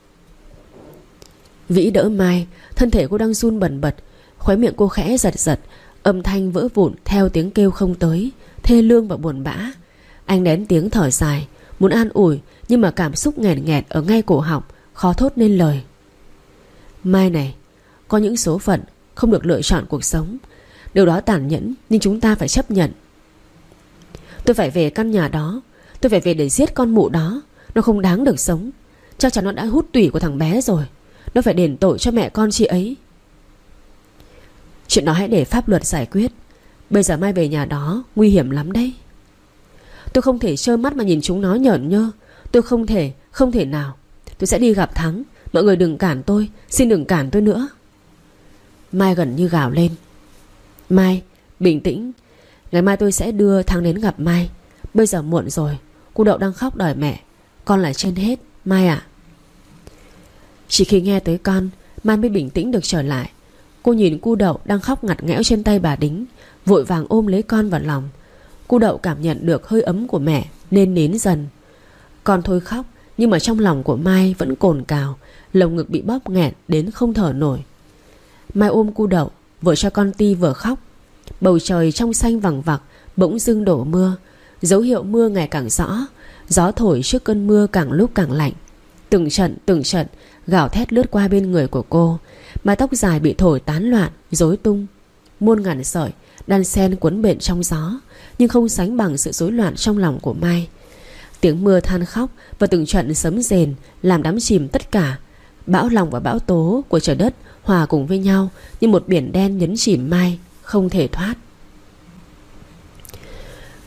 Vĩ đỡ Mai, thân thể cô đang run bần bật. Khóe miệng cô khẽ giật giật, âm thanh vỡ vụn theo tiếng kêu không tới, thê lương và buồn bã. Anh nén tiếng thở dài, muốn an ủi, nhưng mà cảm xúc nghẹn nghẹt ở ngay cổ họng, khó thốt nên lời. Mai này, có những số phận không được lựa chọn cuộc sống. Điều đó tàn nhẫn, nhưng chúng ta phải chấp nhận. Tôi phải về căn nhà đó. Tôi phải về để giết con mụ đó. Nó không đáng được sống. Chắc chắn nó đã hút tủy của thằng bé rồi. Nó phải đền tội cho mẹ con chị ấy. Chuyện đó hãy để pháp luật giải quyết. Bây giờ Mai về nhà đó nguy hiểm lắm đấy. Tôi không thể trơ mắt mà nhìn chúng nó nhởn nhơ. Tôi không thể, không thể nào. Tôi sẽ đi gặp Thắng. Mọi người đừng cản tôi. Xin đừng cản tôi nữa. Mai gần như gào lên. Mai, bình tĩnh. Ngày mai tôi sẽ đưa Thắng đến gặp Mai. Bây giờ muộn rồi. Cô Đậu đang khóc đòi mẹ. Con là trên hết, Mai ạ. Chỉ khi nghe tới con, Mai mới bình tĩnh được trở lại. Cô nhìn cu Đậu đang khóc ngặt nghẽo trên tay bà Đính, vội vàng ôm lấy con vào lòng. Cu Đậu cảm nhận được hơi ấm của mẹ nên nín dần. Con thôi khóc, nhưng mà trong lòng của Mai vẫn cồn cào, lồng ngực bị bóp nghẹn đến không thở nổi. Mai ôm cu Đậu, vừa cho con Ti vừa khóc. Bầu trời trong xanh vằng vặc bỗng dưng đổ mưa, dấu hiệu mưa ngày càng rõ. Gió thổi trước cơn mưa càng lúc càng lạnh. Từng trận từng trận gào thét lướt qua bên người của cô. Mái tóc dài bị thổi tán loạn, rối tung. Muôn ngàn sợi đan xen cuốn bện trong gió, nhưng không sánh bằng sự rối loạn trong lòng của Mai. Tiếng mưa than khóc và từng trận sấm rền làm đắm chìm tất cả. Bão lòng và bão tố của trời đất hòa cùng với nhau như một biển đen nhấn chìm Mai, không thể thoát.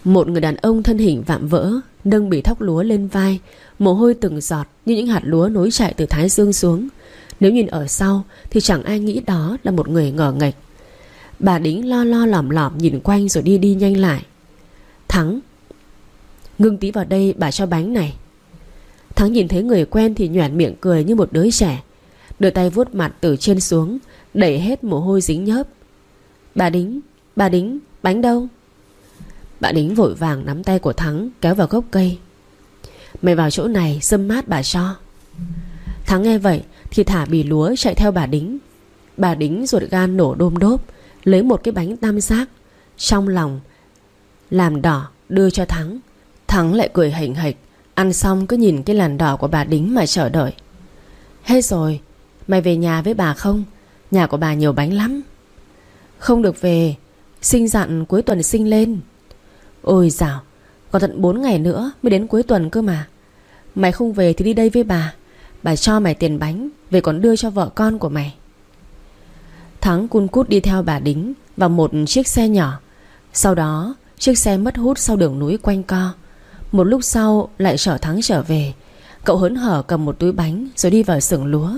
Một người đàn ông thân hình vạm vỡ nâng bì thóc lúa lên vai, mồ hôi từng giọt như những hạt lúa nối chảy từ thái dương xuống. Nếu nhìn ở sau thì chẳng ai nghĩ đó là một người ngờ nghệch. Bà Đính lo lo lỏm lỏm nhìn quanh rồi đi đi nhanh lại. Thắng, ngưng tí vào đây, bà cho bánh này. Thắng nhìn thấy người quen thì nhoẻn miệng cười như một đứa trẻ, đưa tay vuốt mặt từ trên xuống, đẩy hết mồ hôi dính nhớp. Bà Đính, bà Đính, bánh đâu? Bà Đính vội vàng nắm tay của Thắng kéo vào gốc cây. Mày vào chỗ này râm mát bà cho. Thắng nghe vậy thì thả bì lúa chạy theo bà Đính. Bà Đính ruột gan nổ đôm đốp, lấy một cái bánh tam giác trong lòng làm đỏ đưa cho Thắng. Thắng lại cười hỉnh hịch, ăn xong cứ nhìn cái làn đỏ của bà Đính mà chờ đợi. Hết rồi, mày về nhà với bà không? Nhà của bà nhiều bánh lắm. Không được về, Sinh dặn cuối tuần Sinh lên. Ôi dào, còn tận bốn ngày nữa mới đến cuối tuần cơ mà. Mày không về thì đi đây với bà. Bà cho mày tiền bánh, về còn đưa cho vợ con của mày. Thắng cun cút đi theo bà Đính vào một chiếc xe nhỏ. Sau đó chiếc xe mất hút sau đường núi quanh co. Một lúc sau lại chở Thắng trở về. Cậu hớn hở cầm một túi bánh rồi đi vào xưởng lúa.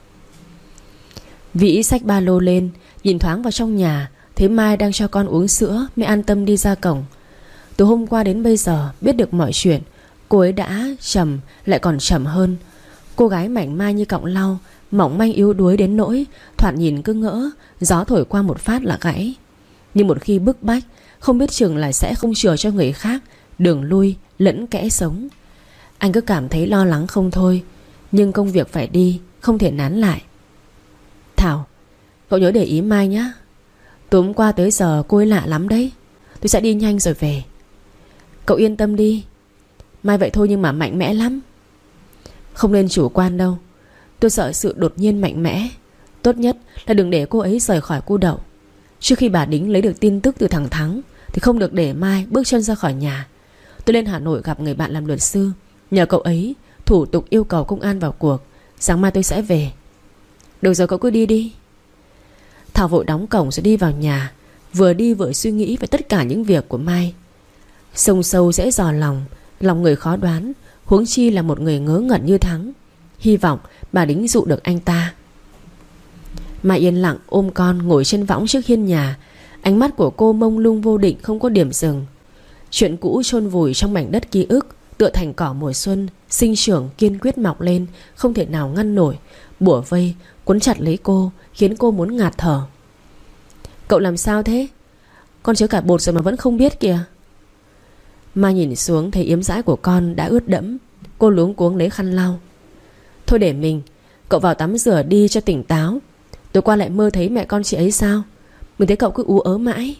Vĩ xách ba lô lên, nhìn thoáng vào trong nhà, thấy Mai đang cho con uống sữa mới an tâm đi ra cổng. Từ hôm qua đến bây giờ biết được mọi chuyện, cô ấy đã trầm lại còn trầm hơn. Cô gái mảnh mai như cọng lau, mỏng manh yếu đuối đến nỗi thoạt nhìn cứ ngỡ gió thổi qua một phát là gãy. Nhưng một khi bức bách, không biết chừng là sẽ không chừa cho người khác đường lui lẫn kẽ sống. Anh cứ cảm thấy lo lắng không thôi, nhưng công việc phải đi, không thể nán lại. Thảo, cậu nhớ để ý Mai nhé. Tối hôm qua tới giờ cô ấy lạ lắm đấy. Tôi sẽ đi nhanh rồi về. Cậu yên tâm đi. Mai vậy thôi nhưng mà mạnh mẽ lắm. Không nên chủ quan đâu. Tôi sợ sự đột nhiên mạnh mẽ. Tốt nhất là đừng để cô ấy rời khỏi cu đậu. Trước khi bà Đính lấy được tin tức từ thằng Thắng thì không được để Mai bước chân ra khỏi nhà. Tôi lên Hà Nội gặp người bạn làm luật sư, nhờ cậu ấy thủ tục yêu cầu công an vào cuộc. Sáng mai tôi sẽ về. Được rồi, cậu cứ đi đi. Thảo vội đóng cổng rồi đi vào nhà, vừa đi vừa suy nghĩ về tất cả những việc của Mai. Sông sâu dễ dò lòng, lòng người khó đoán, huống chi là một người ngớ ngẩn như Thắng. Hy vọng bà Đính dụ được anh ta. Mai yên lặng ôm con ngồi trên võng trước hiên nhà. Ánh mắt của cô mông lung vô định, không có điểm dừng. Chuyện cũ chôn vùi trong mảnh đất ký ức, tựa thành cỏ mùa xuân, sinh trưởng kiên quyết mọc lên, không thể nào ngăn nổi, bủa vây cuốn chặt lấy cô, khiến cô muốn ngạt thở. Cậu làm sao thế? Con chứa cả bột rồi mà vẫn không biết kìa. Mai nhìn xuống thấy yếm dãi của con đã ướt đẫm. Cô luống cuống lấy khăn lau. Thôi để mình, cậu vào tắm rửa đi cho tỉnh táo. Tối qua lại mơ thấy mẹ con chị ấy sao? Mình thấy cậu cứ ú ớ mãi.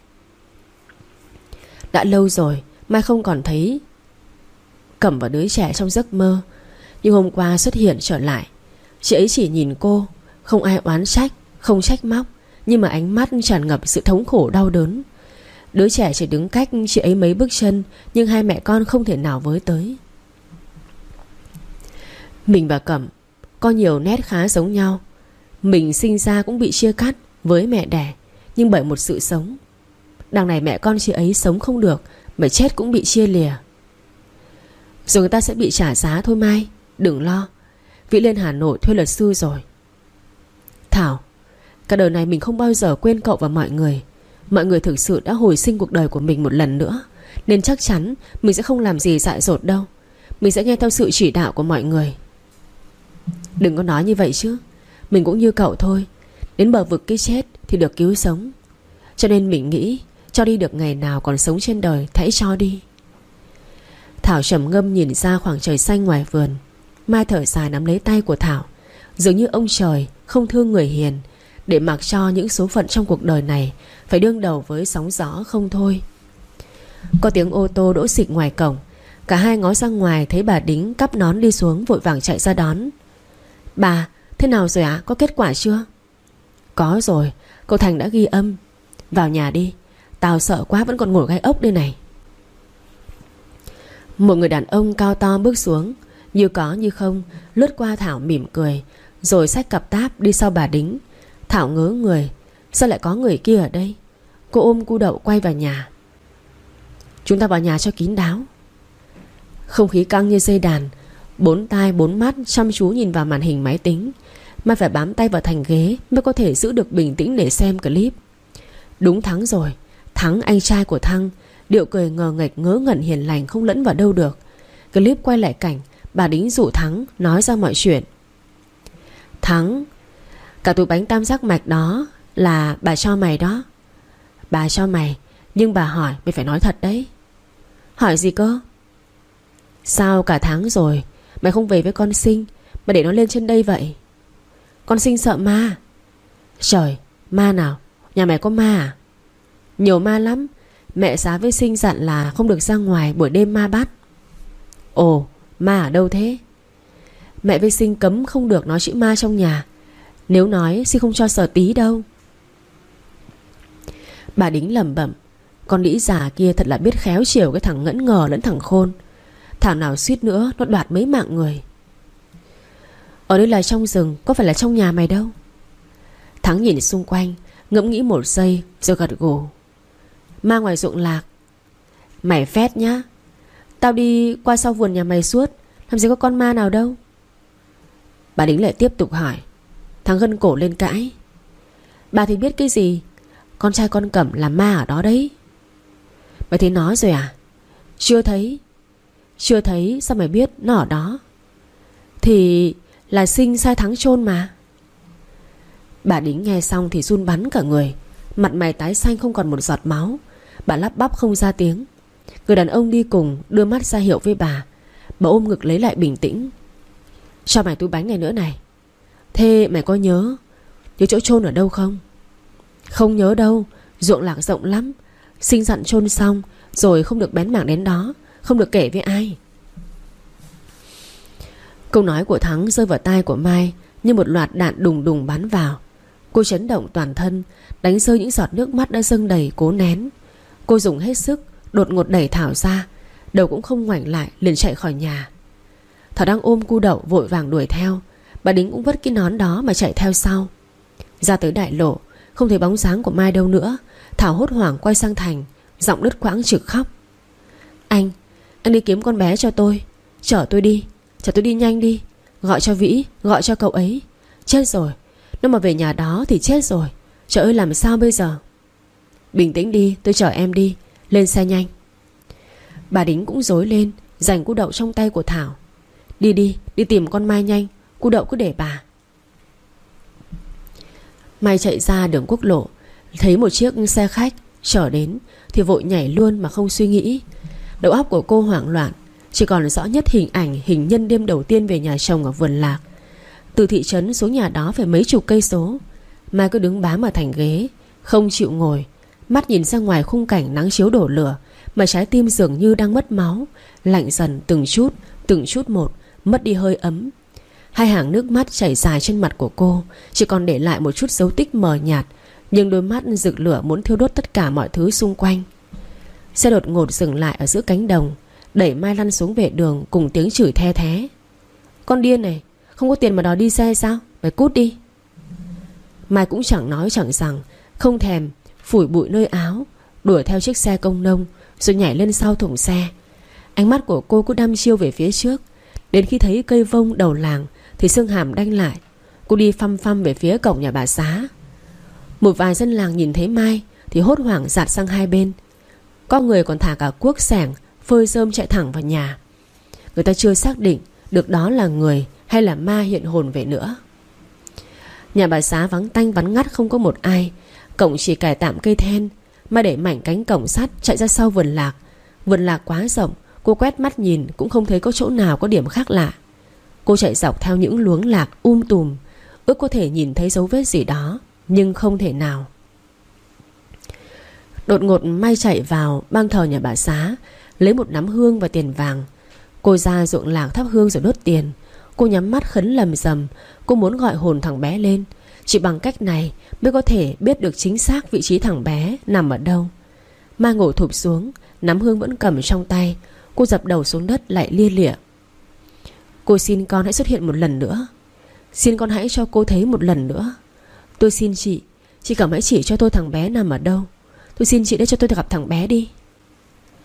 Đã lâu rồi Mai không còn thấy Cẩm và đứa trẻ trong giấc mơ, nhưng hôm qua xuất hiện trở lại. Chị ấy chỉ nhìn cô, không ai oán trách, không trách móc, nhưng mà ánh mắt tràn ngập sự thống khổ đau đớn. Đứa trẻ chỉ đứng cách chị ấy mấy bước chân, nhưng hai mẹ con không thể nào với tới. Mình và Cẩm có nhiều nét khá giống nhau. Mình sinh ra cũng bị chia cắt với mẹ đẻ, nhưng bởi một sự sống. Đằng này mẹ con chị ấy sống không được, mà chết cũng bị chia lìa. Rồi người ta sẽ bị trả giá thôi Mai, đừng lo. Vĩ lên Hà Nội thuê luật sư rồi. Thảo, cả đời này mình không bao giờ quên cậu và mọi người. Mọi người thực sự đã hồi sinh cuộc đời của mình một lần nữa, nên chắc chắn mình sẽ không làm gì dại dột đâu. Mình sẽ nghe theo sự chỉ đạo của mọi người. Đừng có nói như vậy chứ. Mình cũng như cậu thôi, đến bờ vực cái chết thì được cứu sống. Cho nên mình nghĩ cho đi được ngày nào còn sống trên đời, hãy cho đi. Thảo trầm ngâm nhìn ra khoảng trời xanh ngoài vườn. Mai thở dài nắm lấy tay của Thảo. Dường như ông trời không thương người hiền, để mặc cho những số phận trong cuộc đời này phải đương đầu với sóng gió không thôi. Có tiếng ô tô đỗ xịch ngoài cổng. Cả hai ngó ra ngoài thấy bà Đính cắp nón đi xuống, vội vàng chạy ra đón. Bà, thế nào rồi ạ? À? Có kết quả chưa? Có rồi, cậu Thành đã ghi âm. Vào nhà đi, tao sợ quá vẫn còn ngồi gai ốc đây này. Một người đàn ông cao to bước xuống, như có như không lướt qua Thảo mỉm cười, rồi xách cặp táp đi sau bà Đính. Thảo ngớ người, sao lại có người kia ở đây? Cô ôm cu đậu quay vào nhà. Chúng ta vào nhà cho kín đáo. Không khí căng như dây đàn. Bốn tai bốn mắt chăm chú nhìn vào màn hình máy tính. Mai phải bám tay vào thành ghế mới có thể giữ được bình tĩnh để xem clip. Đúng Thắng rồi. Thắng, anh trai của Thăng. Điệu cười ngờ nghệch ngớ ngẩn hiền lành không lẫn vào đâu được. Clip quay lại cảnh bà Đính dụ Thắng nói ra mọi chuyện. Thắng, cả túi bánh tam giác mạch đó là bà cho mày đó. Bà cho mày. Nhưng bà hỏi mày phải nói thật đấy. Hỏi gì cơ? Sao cả tháng rồi mày không về với con Sinh mà để nó lên trên đây vậy? Con Sinh sợ ma. Trời, ma nào? Nhà mày có ma à? Nhiều ma lắm. Mẹ Xá với Sinh dặn là không được ra ngoài buổi đêm ma bắt. Ồ, ma ở đâu thế? Mẹ với Sinh cấm không được nói chữ ma trong nhà. Nếu nói Sinh không cho sờ tí đâu. Bà Đính lẩm bẩm. Con đĩ già kia thật là biết khéo chiều cái thằng ngẫn ngờ lẫn thằng khôn. Thảo nào suýt nữa nó đoạt mấy mạng người. Ở đây là trong rừng, có phải là trong nhà mày đâu. Thắng nhìn xung quanh, ngẫm nghĩ một giây rồi gật gù. Ma ngoài ruộng lạc. Mày phét nhá. Tao đi qua sau vườn nhà mày suốt, làm gì có con ma nào đâu. Bà Đính lại tiếp tục hỏi. Thắng gân cổ lên cãi. Bà thì biết cái gì? Con trai con Cẩm là ma ở đó đấy. Mày thấy nó rồi à? Chưa thấy. Chưa thấy sao mày biết nó ở đó? Thì là Sinh sai Thắng chôn mà. Bà Đính nghe xong thì run bắn cả người. Mặt mày tái xanh không còn một giọt máu. Bà lắp bắp không ra tiếng. Người đàn ông đi cùng đưa mắt ra hiệu với bà. Bà ôm ngực lấy lại bình tĩnh. Cho mày túi bánh này nữa này. Thế mày có nhớ Nhớ chỗ chôn ở đâu không? Không nhớ đâu. Ruộng lạc rộng lắm. Sinh dặn chôn xong rồi không được bén mảng đến đó, không được kể với ai. Câu nói của Thắng rơi vào tai của Mai như một loạt đạn đùng đùng bắn vào. Cô chấn động toàn thân, đánh rơi những giọt nước mắt đã dâng đầy cố nén. Cô dùng hết sức đột ngột đẩy Thảo ra, đầu cũng không ngoảnh lại liền chạy khỏi nhà. Thảo đang ôm cu đậu vội vàng đuổi theo. Bà Đính cũng vứt cái nón đó mà chạy theo sau. Ra tới đại lộ, không thấy bóng dáng của Mai đâu nữa. Thảo hốt hoảng quay sang Thành, giọng đứt quãng trực khóc. Anh, anh đi kiếm con bé cho tôi. Chở tôi đi, chở tôi đi nhanh đi. Gọi cho Vĩ, gọi cho cậu ấy. Chết rồi, nó mà về nhà đó thì chết rồi. Trời ơi làm sao bây giờ? Bình tĩnh đi, tôi chở em đi. Lên xe nhanh. Bà Đính cũng rối lên, giành cu đậu trong tay của Thảo. Đi đi, đi tìm con Mai nhanh. Cu đậu cứ để bà. Mai chạy ra đường quốc lộ, thấy một chiếc xe khách chở đến thì vội nhảy luôn mà không suy nghĩ. Đầu óc của cô hoảng loạn, chỉ còn rõ nhất hình ảnh hình nhân đêm đầu tiên về nhà chồng ở vườn lạc. Từ thị trấn xuống nhà đó phải mấy chục cây số. Mai cứ đứng bám ở thành ghế, không chịu ngồi, mắt nhìn ra ngoài khung cảnh nắng chiếu đổ lửa, mà trái tim dường như đang mất máu, lạnh dần từng chút, từng chút một, mất đi hơi ấm. Hai hàng nước mắt chảy dài trên mặt của cô, chỉ còn để lại một chút dấu tích mờ nhạt, nhưng đôi mắt rực lửa muốn thiêu đốt tất cả mọi thứ xung quanh. Xe đột ngột dừng lại ở giữa cánh đồng, đẩy Mai lăn xuống vệ đường cùng tiếng chửi the thé. Con điên này, không có tiền mà đòi đi xe sao? Mày cút đi. Mai cũng chẳng nói chẳng rằng, không thèm, phủi bụi nơi áo, đuổi theo chiếc xe công nông, rồi nhảy lên sau thùng xe. Ánh mắt của cô cứ đăm chiêu về phía trước. Đến khi thấy cây vông đầu làng thì xương hàm đanh lại. Cô đi phăm phăm về phía cổng nhà bà Xá. Một vài dân làng nhìn thấy Mai thì hốt hoảng dạt sang hai bên. Có người còn thả cả cuốc xẻng, phơi rơm chạy thẳng vào nhà. Người ta chưa xác định được đó là người hay là ma hiện hồn về nữa. Nhà bà Xá vắng tanh vắng ngắt, không có một ai. Cổng chỉ cài tạm cây then. Mai để mảnh cánh cổng sắt chạy ra sau vườn lạc. Vườn lạc quá rộng, cô quét mắt nhìn cũng không thấy có chỗ nào có điểm khác lạ. Cô chạy dọc theo những luống lạc um tùm, ước có thể nhìn thấy dấu vết gì đó, nhưng không thể nào. Đột ngột Mai chạy vào ban thờ nhà bà Xá, lấy một nắm hương và tiền vàng. Cô ra ruộng lạc thắp hương rồi đốt tiền. Cô nhắm mắt khấn lầm rầm. Cô muốn gọi hồn thằng bé lên. Chỉ bằng cách này mới có thể biết được chính xác vị trí thằng bé nằm ở đâu. Mai ngồi thụp xuống, nắm hương vẫn cầm trong tay. Cô dập đầu xuống đất lại lia lịa. Cô xin con hãy xuất hiện một lần nữa. Xin con hãy cho cô thấy một lần nữa. Tôi xin chị, chị Cẩm hãy chỉ cho tôi thằng bé nằm ở đâu. Tôi xin chị để cho tôi gặp thằng bé đi.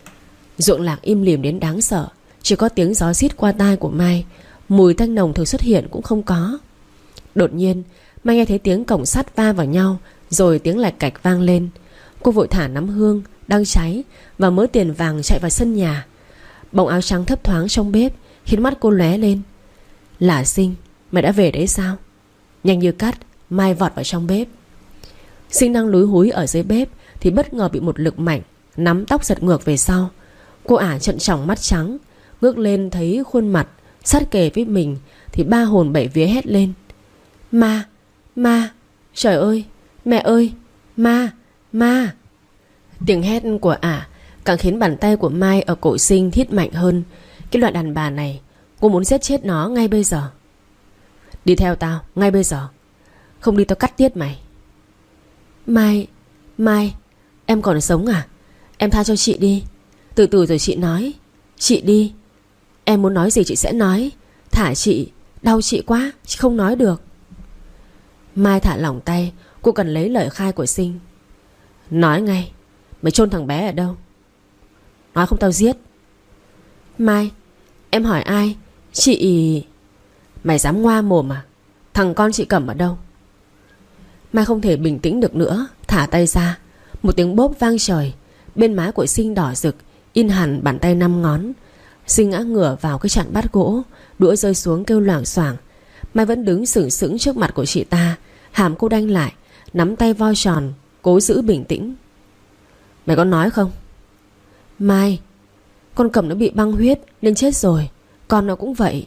Ruộng lạc im lìm đến đáng sợ, chỉ có tiếng gió rít qua tai của Mai. Mùi thanh nồng thường xuất hiện cũng không có. Đột nhiên Mai nghe thấy tiếng cổng sắt va vào nhau, rồi tiếng lạch cạch vang lên. Cô vội thả nắm hương đang cháy và mớ tiền vàng chạy vào sân nhà. Bóng áo trắng thấp thoáng trong bếp khiến mắt cô lóe lên. Là Sinh, mày đã về đấy sao? Nhanh như cắt, Mai vọt vào trong bếp. Sinh đang lúi húi ở dưới bếp thì bất ngờ bị một lực mạnh nắm tóc giật ngược về sau. Cô ả trợn tròng mắt trắng, ngước lên thấy khuôn mặt sát kề với mình thì ba hồn bảy vía hét lên. Ma, ma, trời ơi, mẹ ơi, ma, ma. Tiếng hét của ả càng khiến bàn tay của Mai ở cổ Sinh thít mạnh hơn. Cái loại đàn bà này, cô muốn giết chết nó ngay bây giờ. Đi theo tao, ngay bây giờ. Không đi tao cắt tiết mày. Mai, Mai, em còn sống à? Em tha cho chị đi. Từ từ rồi chị nói. Chị đi. Em muốn nói gì chị sẽ nói. Thả chị, đau chị quá, chị không nói được. Mai thả lỏng tay. Cô cần lấy lời khai của Sinh. Nói ngay, mày chôn thằng bé ở đâu? Nói không tao giết. Mai, em hỏi ai? Chị... Mày dám ngoa mồm à? Thằng con chị Cẩm ở đâu? Mai không thể bình tĩnh được nữa, thả tay ra. Một tiếng bốp vang trời. Bên má của Sinh đỏ rực, in hẳn bàn tay năm ngón. Sinh ngã ngửa vào cái chặn bát gỗ, đũa rơi xuống kêu loảng xoảng. Mai vẫn đứng sững sững trước mặt của chị ta. Hàm cô đanh lại, nắm tay vo tròn, cố giữ bình tĩnh. Mày có nói không? Mai, con Cẩm nó bị băng huyết nên chết rồi. Con nó cũng vậy.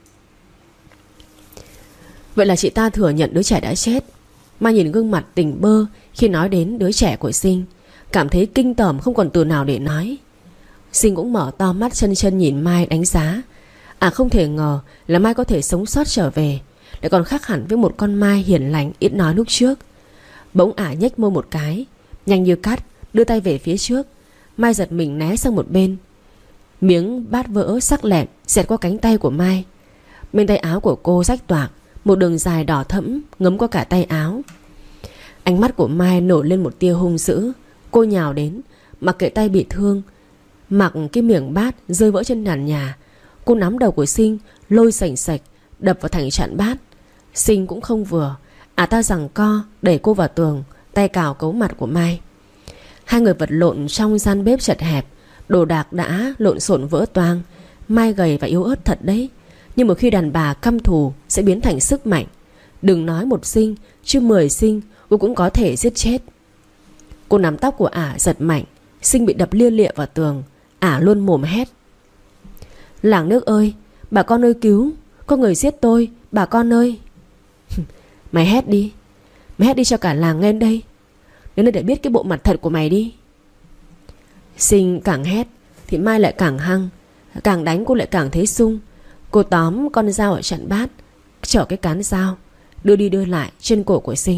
Vậy là chị ta thừa nhận đứa trẻ đã chết. Mai nhìn gương mặt tỉnh bơ khi nói đến đứa trẻ của Sinh, cảm thấy kinh tởm không còn từ nào để nói. Sinh cũng mở to mắt chân chân nhìn Mai đánh giá. À không thể ngờ là Mai có thể sống sót trở về, lại còn khác hẳn với một con Mai hiền lành ít nói lúc trước. Bỗng ả nhếch môi một cái, nhanh như cắt đưa tay về phía trước. Mai giật mình né sang một bên. Miếng bát vỡ sắc lẹm xẹt qua cánh tay của Mai. Bên tay áo của cô rách toạc, một đường dài đỏ thẫm ngấm qua cả tay áo. Ánh mắt của Mai nổi lên một tia hung dữ. Cô nhào đến, mặc kệ tay bị thương, mặc cái miệng bát rơi vỡ trên nền nhà. Cô nắm đầu của Sinh lôi sành sạch đập vào thành chặn bát. Sinh cũng không vừa, ả ta giằng co đẩy cô vào tường, tay cào cấu mặt của Mai. Hai người vật lộn trong gian bếp chật hẹp. Đồ đạc đã lộn xộn vỡ toang. Mai gầy và yếu ớt thật đấy, nhưng một khi đàn bà căm thù sẽ biến thành sức mạnh. Đừng nói một Sinh, chứ mười Sinh cô cũng có thể giết chết. Cô nắm tóc của ả giật mạnh. Sinh bị đập lia lịa vào tường. Ả luôn mồm hét. Làng nước ơi, bà con ơi cứu, có người giết tôi, bà con ơi. Mày hét đi. Mày hét đi cho cả làng nghe đây. Đến đây để biết cái bộ mặt thật của mày đi. Sinh càng hét thì Mai lại càng hăng. Càng đánh cô lại càng thấy sung. Cô tóm con dao ở chặn bát, chở cái cán dao đưa đi đưa lại trên cổ của Sinh.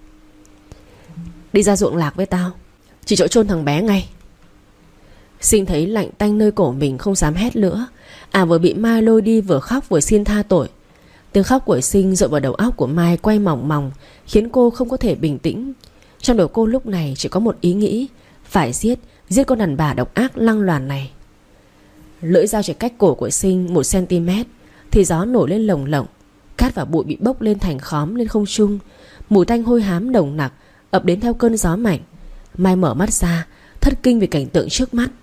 Đi ra ruộng lạc với tao, chỉ chỗ chôn thằng bé ngay. Sinh thấy lạnh tanh nơi cổ mình, không dám hét nữa. À vừa bị Mai lôi đi vừa khóc vừa xin tha tội. Tiếng khóc của Sinh dội vào đầu óc của Mai quay mòng mòng, khiến cô không có thể bình tĩnh. Trong đầu cô lúc này chỉ có một ý nghĩ: phải giết, giết con đàn bà độc ác lăng loàn này. Lưỡi dao chỉ cách cổ của Sinh một cm thì gió nổi lên lồng lộng. Cát và bụi bị bốc lên thành khóm lên không trung. Mùi tanh hôi hám nồng nặc ập đến theo cơn gió mạnh. Mai mở mắt ra, thất kinh vì cảnh tượng trước mắt.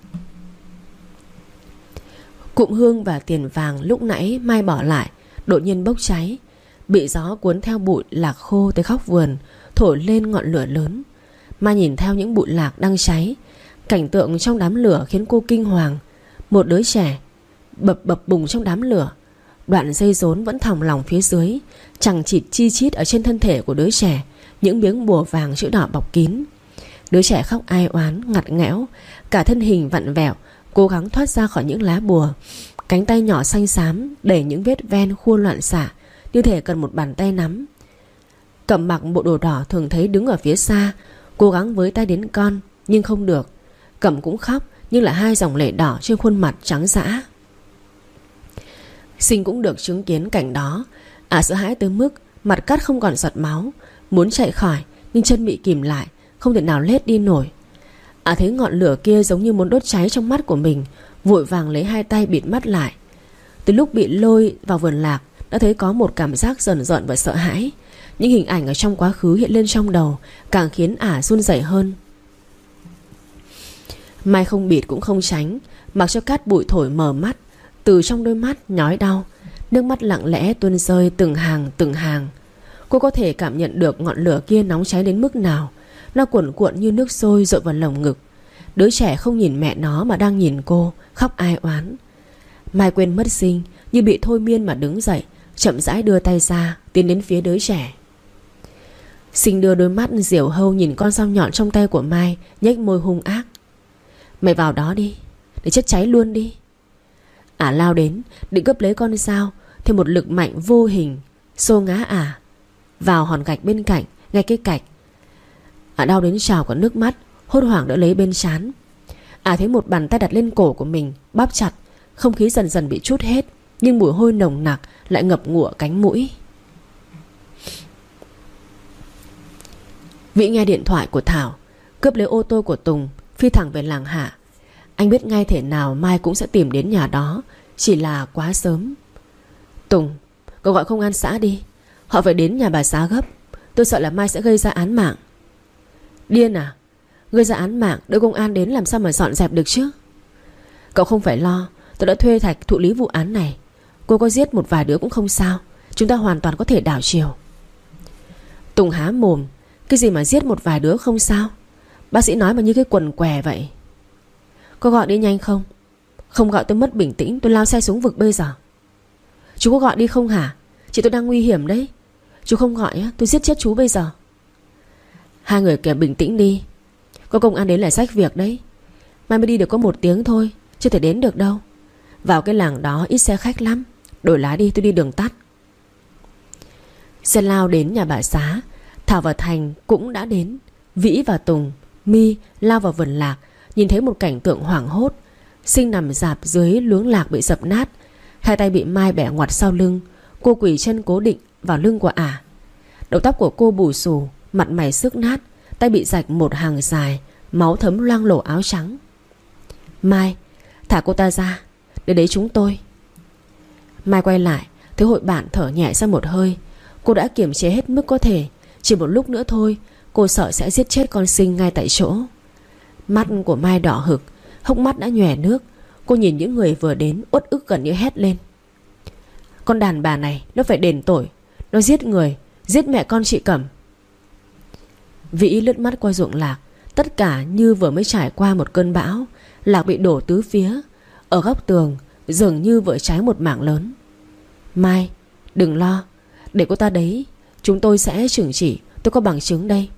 Cụm hương và tiền vàng lúc nãy Mai bỏ lại đột nhiên bốc cháy, bị gió cuốn theo bụi lạc khô tới góc vườn, thổi lên ngọn lửa lớn. Mai nhìn theo những bụi lạc đang cháy. Cảnh tượng trong đám lửa khiến cô kinh hoàng. Một đứa trẻ bập bập bùng trong đám lửa. Đoạn dây rốn vẫn thòng lỏng phía dưới, chằng chịt chi chít ở trên thân thể của đứa trẻ, những miếng bùa vàng chữ đỏ bọc kín. Đứa trẻ khóc ai oán, ngặt nghẽo, cả thân hình vặn vẹo, cố gắng thoát ra khỏi những lá bùa. Cánh tay nhỏ xanh xám đẩy những vết ven khua loạn xạ, như thể cần một bàn tay nắm. Cẩm mặc bộ đồ đỏ thường thấy đứng ở phía xa, cố gắng với tay đến con nhưng không được. Cẩm cũng khóc, nhưng là hai dòng lệ đỏ trên khuôn mặt trắng dã. Sinh cũng được chứng kiến cảnh đó. Ả à, sợ hãi tới mức mặt cắt không còn giọt máu, muốn chạy khỏi nhưng chân bị kìm lại, không thể nào lết đi nổi. Ả Ả thấy ngọn lửa kia giống như muốn đốt cháy trong mắt của mình, vội vàng lấy hai tay bịt mắt lại. Từ lúc bị lôi vào vườn lạc, đã thấy có một cảm giác rờn rợn và sợ hãi. Những hình ảnh ở trong quá khứ hiện lên trong đầu, càng khiến Ả run rẩy hơn. Mai không bịt cũng không tránh, mặc cho cát bụi thổi mờ mắt. Từ trong đôi mắt nhói đau, nước mắt lặng lẽ tuôn rơi từng hàng từng hàng. Cô có thể cảm nhận được ngọn lửa kia nóng cháy đến mức nào. Nó cuồn cuộn như nước sôi dội vào lồng ngực. Đứa trẻ không nhìn mẹ nó mà đang nhìn cô, khóc ai oán. Mai quên mất Sinh, như bị thôi miên mà đứng dậy, chậm rãi đưa tay ra, tiến đến phía đứa trẻ. Sinh đưa đôi mắt diều hâu nhìn con dao nhọn trong tay của Mai, nhếch môi hung ác. Mày vào đó đi, để chết cháy luôn đi. Ả lao đến, định cướp lấy con dao, thì một lực mạnh vô hình xô ngã Ả vào hòn gạch bên cạnh, ngay cái cạch. Ả đau đến trào cả nước mắt, hốt hoảng đỡ lấy bên trán. Ả thấy một bàn tay đặt lên cổ của mình, bóp chặt. Không khí dần dần bị trút hết, nhưng mùi hôi nồng nặc lại ngập ngụa cánh mũi. Vĩ nghe điện thoại của Thảo, cướp lấy ô tô của Tùng, phi thẳng về làng Hạ. Anh biết ngay thể nào Mai cũng sẽ tìm đến nhà đó, chỉ là quá sớm. Tùng, cậu gọi công an xã đi, họ phải đến nhà bà xã gấp. Tôi sợ là Mai sẽ gây ra án mạng. Điên à? Gây ra án mạng, đợi công an đến làm sao mà dọn dẹp được chứ? Cậu không phải lo, tôi đã thuê Thạch thụ lý vụ án này. Cô có giết một vài đứa cũng không sao, chúng ta hoàn toàn có thể đảo chiều. Tùng há mồm. Cái gì mà giết một vài đứa không sao? Bác sĩ nói mà như cái quần què vậy. Có gọi đi nhanh không? Không gọi tôi mất bình tĩnh, tôi lao xe xuống vực bây giờ. Chú có gọi đi không hả? Chị tôi đang nguy hiểm đấy. Chú không gọi tôi giết chết chú bây giờ. Hai người kìa bình tĩnh đi. Có công an đến là sách việc đấy. Mai mới đi được có một tiếng thôi, chưa thể đến được đâu. Vào cái làng đó ít xe khách lắm. Đổi lái đi, tôi đi đường tắt. Xe lao đến nhà bà Xá. Thảo và Thành cũng đã đến. Vĩ và Tùng, My lao vào vườn lạc, nhìn thấy một cảnh tượng hoảng hốt. Sinh nằm rạp dưới luống lạc bị dập nát, hai tay bị Mai bẻ ngoặt sau lưng. Cô quỳ chân cố định vào lưng của Ả. Đầu tóc của cô bù xù, mặt mày xước nát, tay bị rạch một hàng dài, máu thấm loang lổ áo trắng. Mai, thả cô ta ra, để đấy chúng tôi. Mai quay lại, thấy hội bạn thở nhẹ ra một hơi. Cô đã kiềm chế hết mức có thể. Chỉ một lúc nữa thôi, cô sợ sẽ giết chết con Sinh ngay tại chỗ. Mắt của Mai đỏ hực, hốc mắt đã nhòe nước. Cô nhìn những người vừa đến, uất ức gần như hét lên. Con đàn bà này, nó phải đền tội. Nó giết người, giết mẹ con chị Cẩm. Vĩ lướt mắt qua ruộng lạc. Tất cả như vừa mới trải qua một cơn bão. Lạc bị đổ tứ phía. Ở góc tường dường như vỡ cháy một mảng lớn. Mai, đừng lo, để cô ta đấy, chúng tôi sẽ trừng trị. Tôi có bằng chứng đây.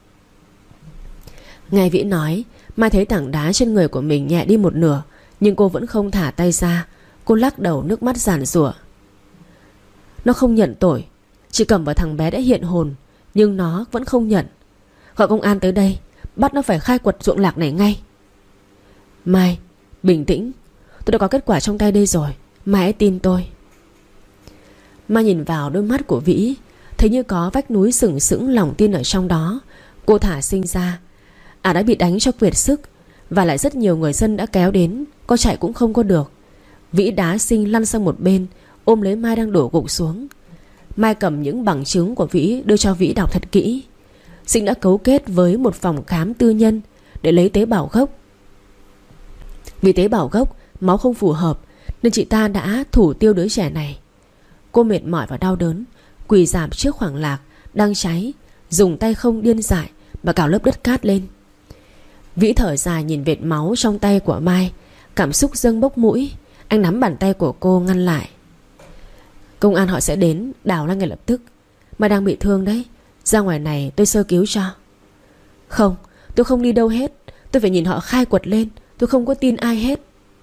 Nghe Vĩ nói, Mai thấy tảng đá trên người của mình nhẹ đi một nửa, nhưng cô vẫn không thả tay ra. Cô lắc đầu nước mắt giàn giụa. Nó không nhận tội. Chị Cẩm và thằng bé đã hiện hồn, nhưng nó vẫn không nhận. Gọi công an tới đây, bắt nó phải khai quật ruộng lạc này ngay. Mai, bình tĩnh. Tôi đã có kết quả trong tay đây rồi. Mai hãy tin tôi. Mai nhìn vào đôi mắt của Vĩ, thấy như có vách núi sừng sững lòng tin ở trong đó. Cô thả Sinh ra. Ả đã bị đánh cho kiệt sức, và lại rất nhiều người dân đã kéo đến. Có chạy cũng không có được. Vĩ đá Sinh lăn sang một bên, ôm lấy Mai đang đổ gục xuống. Mai cầm những bằng chứng của Vĩ đưa cho Vĩ đọc thật kỹ. Sinh đã cấu kết với một phòng khám tư nhân để lấy tế bào gốc. Vì tế bào gốc máu không phù hợp, nên chị ta đã thủ tiêu đứa trẻ này. Cô mệt mỏi và đau đớn, quỳ rạp trước khoảng lạc đang cháy, dùng tay không điên dại mà cào lớp đất cát lên. Vĩ thở dài nhìn vệt máu trong tay của Mai, cảm xúc dâng bốc mũi. Anh nắm bàn tay của cô ngăn lại. Công an họ sẽ đến đào ra ngay lập tức. Mai đang bị thương đấy, ra ngoài này tôi sơ cứu cho. Không, tôi không đi đâu hết. Tôi phải nhìn họ khai quật lên. Tôi không có tin ai hết.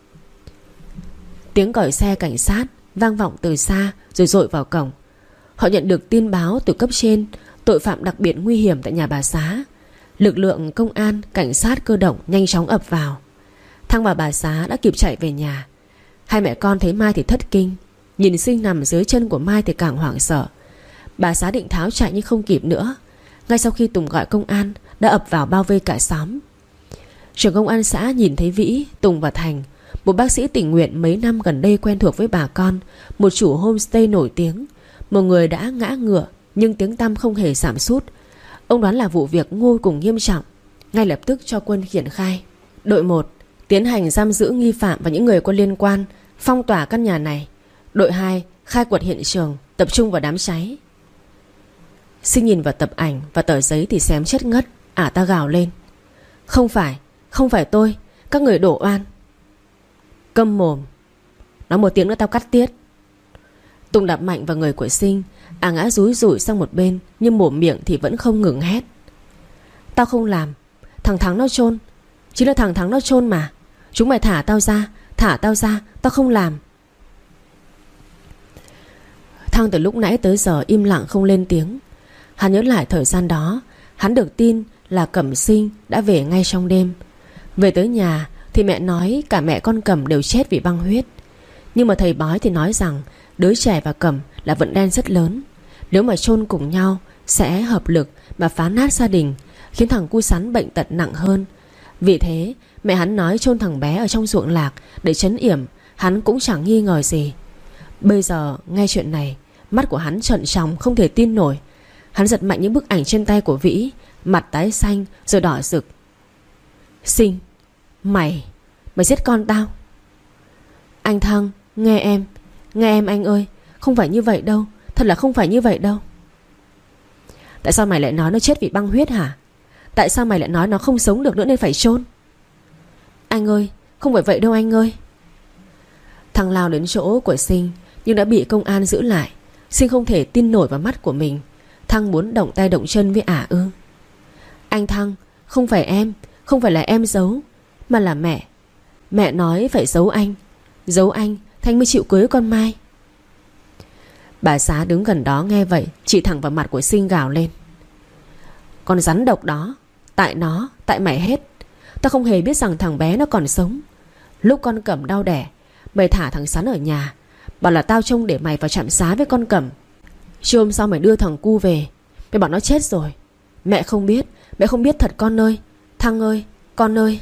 Tiếng còi xe cảnh sát vang vọng từ xa rồi dội vào cổng. Họ nhận được tin báo từ cấp trên tội phạm đặc biệt nguy hiểm tại nhà bà Xá. Lực lượng công an, cảnh sát cơ động nhanh chóng ập vào. Thăng và bà Xá đã kịp chạy về nhà. Hai mẹ con thấy Mai thì thất kinh, nhìn Sinh nằm dưới chân của Mai thì càng hoảng sợ. Bà Xá định tháo chạy nhưng không kịp nữa. Ngay sau khi Tùng gọi công an, đã ập vào bao vây cả xóm. Trưởng công an xã nhìn thấy Vĩ, Tùng và Thành, một bác sĩ tình nguyện mấy năm gần đây quen thuộc với bà con, một chủ homestay nổi tiếng, một người đã ngã ngựa nhưng tiếng tăm không hề giảm sút. Ông đoán là vụ việc vô cùng nghiêm trọng, ngay lập tức cho quân triển khai. Đội một tiến hành giam giữ nghi phạm và những người có liên quan, phong tỏa căn nhà này. Đội hai khai quật hiện trường, tập trung vào đám cháy. Sinh nhìn vào tập ảnh và tờ giấy thì xém chết ngất. Ả ta gào lên: Không phải, không phải tôi, các người đổ oan. Câm mồm, nói một tiếng nữa tao cắt tiết. Tùng đạp mạnh vào người của Sinh. Ả ngã rúi rủi sang một bên, nhưng mồm miệng thì vẫn không ngừng hét: Tao không làm, thằng Thắng nó chôn. Chính là thằng Thắng nó chôn mà. Chúng mày thả tao ra, thả tao ra, tao không làm. Thăng từ lúc nãy tới giờ im lặng không lên tiếng. Hắn nhớ lại thời gian đó, hắn được tin là Cẩm Sinh đã về ngay trong đêm. Về tới nhà thì mẹ nói cả mẹ con Cẩm đều chết vì băng huyết. Nhưng mà thầy bói thì nói rằng đứa trẻ và Cẩm là vận đen rất lớn. Nếu mà chôn cùng nhau sẽ hợp lực mà phá nát gia đình, khiến thằng cu sắn bệnh tật nặng hơn. Vì thế mẹ hắn nói chôn thằng bé ở trong ruộng lạc để trấn yểm. Hắn cũng chẳng nghi ngờ gì. Bây giờ nghe chuyện này, mắt của hắn trợn tròng không thể tin nổi. Hắn giật mạnh những bức ảnh trên tay của Vĩ, mặt tái xanh rồi đỏ rực. Sinh, mày Mày giết con tao. Anh Thăng, nghe em, nghe em anh ơi, không phải như vậy đâu, thật là không phải như vậy đâu. Tại sao mày lại nói nó chết vì băng huyết hả? Tại sao mày lại nói nó không sống được nữa nên phải chôn? Anh ơi, không phải vậy đâu anh ơi. Thằng lao đến chỗ của Sinh nhưng đã bị công an giữ lại. Sinh không thể tin nổi vào mắt của mình. Thăng muốn động tay động chân với Ả ư? Anh Thăng, không phải em, không phải là em giấu, mà là mẹ. Mẹ nói phải giấu anh. Giấu anh, Thanh mới chịu cưới con Mai. Bà Xá đứng gần đó nghe vậy, chỉ thẳng vào mặt của Sinh gào lên: Con rắn độc đó, tại nó, tại mày hết. Tao không hề biết rằng thằng bé nó còn sống. Lúc con Cẩm đau đẻ, mày thả thằng Sắn ở nhà, bảo là tao trông để mày vào trạm xá với con Cẩm. Chứ hôm sau mày đưa thằng cu về, mày bảo nó chết rồi. Mẹ không biết, mẹ không biết thật con ơi. Thăng ơi, con ơi.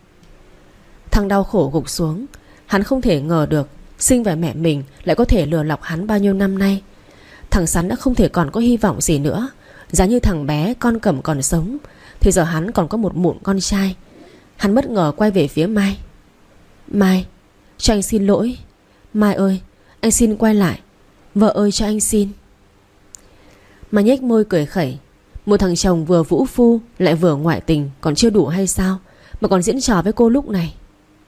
Thăng đau khổ gục xuống. Hắn không thể ngờ được Sinh và mẹ mình lại có thể lừa lọc hắn bao nhiêu năm nay. Thằng Sắn đã không thể còn có hy vọng gì nữa. Giá như thằng bé con Cẩm còn sống thì giờ hắn còn có một mụn con trai. Hắn bất ngờ quay về phía Mai. Mai, cho anh xin lỗi. Mai ơi, anh xin quay lại. Vợ ơi, cho anh xin. Mà nhếch môi cười khẩy. Một thằng chồng vừa vũ phu lại vừa ngoại tình còn chưa đủ hay sao mà còn diễn trò với cô lúc này?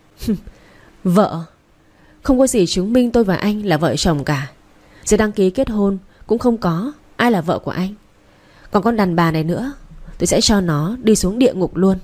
Vợ? Không có gì chứng minh tôi và anh là vợ chồng cả. Giấy đăng ký kết hôn cũng không có ai là vợ của anh. Còn con đàn bà này nữa, tôi sẽ cho nó đi xuống địa ngục luôn.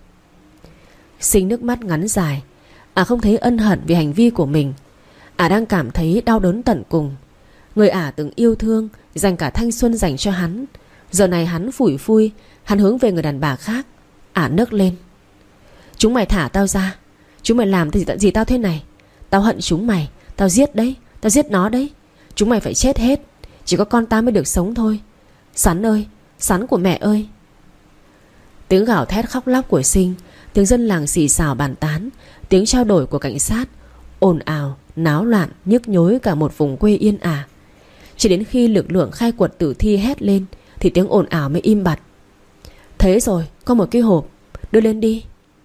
Sinh nước mắt ngắn dài. Ả không thấy ân hận vì hành vi của mình. Ả đang cảm thấy đau đớn tận cùng. Người Ả từng yêu thương, dành cả thanh xuân dành cho hắn, giờ này hắn phủi phui. Hắn hướng về người đàn bà khác. Ả nấc lên: Chúng mày thả tao ra. Chúng mày làm gì, gì tao thế này? Tao hận chúng mày. Tao giết đấy, tao giết nó đấy. Chúng mày phải chết hết. Chỉ có con tao mới được sống thôi. Sắn ơi, Sắn của mẹ ơi. Tiếng gào thét khóc lóc của Sinh, tiếng dân làng xì xào bàn tán, tiếng trao đổi của cảnh sát ồn ào, náo loạn, nhức nhối cả một vùng quê yên ả. Chỉ đến khi lực lượng khai quật tử thi hét lên thì tiếng ồn ào mới im bặt. Thế rồi, có một cái hộp, đưa lên đi.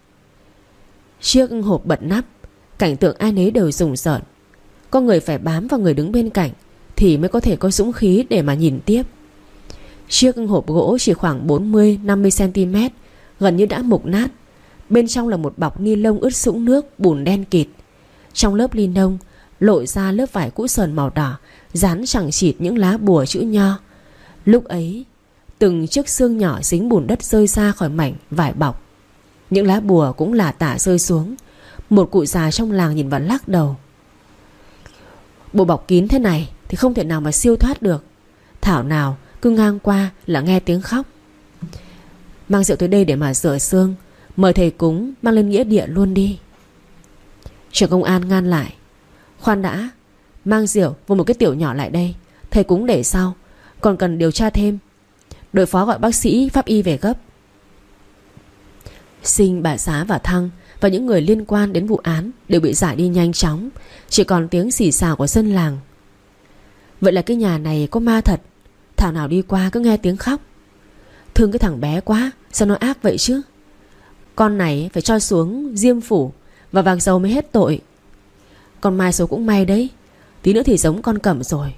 Chiếc hộp bật nắp. Cảnh tượng ai nấy đều rùng rợn. Có người phải bám vào người đứng bên cạnh thì mới có thể có dũng khí để mà nhìn tiếp. Chiếc hộp gỗ chỉ khoảng bốn mươi năm mươi xăng-ti-mét, gần như đã mục nát. Bên trong là một bọc ni lông ướt sũng nước, bùn đen kịt. Trong lớp ni lông lộ ra lớp vải cũ sờn màu đỏ, dán chẳng chịt những lá bùa chữ nho. Lúc ấy, từng chiếc xương nhỏ dính bùn đất rơi ra khỏi mảnh vải bọc. Những lá bùa cũng lả tả rơi xuống. Một cụ già trong làng nhìn vào lắc đầu. Bộ bọc kín thế này thì không thể nào mà siêu thoát được. Thảo nào cứ ngang qua là nghe tiếng khóc. Mang rượu tới đây để mà rửa xương. Mời thầy cúng mang lên nghĩa địa luôn đi. Trưởng công an ngăn lại. Khoan đã, mang rượu và một cái tiểu nhỏ lại đây. Thầy cúng để sau, còn cần điều tra thêm. Đội phó gọi bác sĩ pháp y về gấp. Sinh, bà Xá và Thăng và những người liên quan đến vụ án đều bị giải đi nhanh chóng. Chỉ còn tiếng xì xào của dân làng. Vậy là cái nhà này có ma thật. Thảo nào đi qua cứ nghe tiếng khóc. Thương cái thằng bé quá, sao nó ác vậy chứ. Con này phải cho xuống diêm phủ và vạc dầu mới hết tội. Con Mai số cũng may đấy, tí nữa thì giống con Cẩm rồi.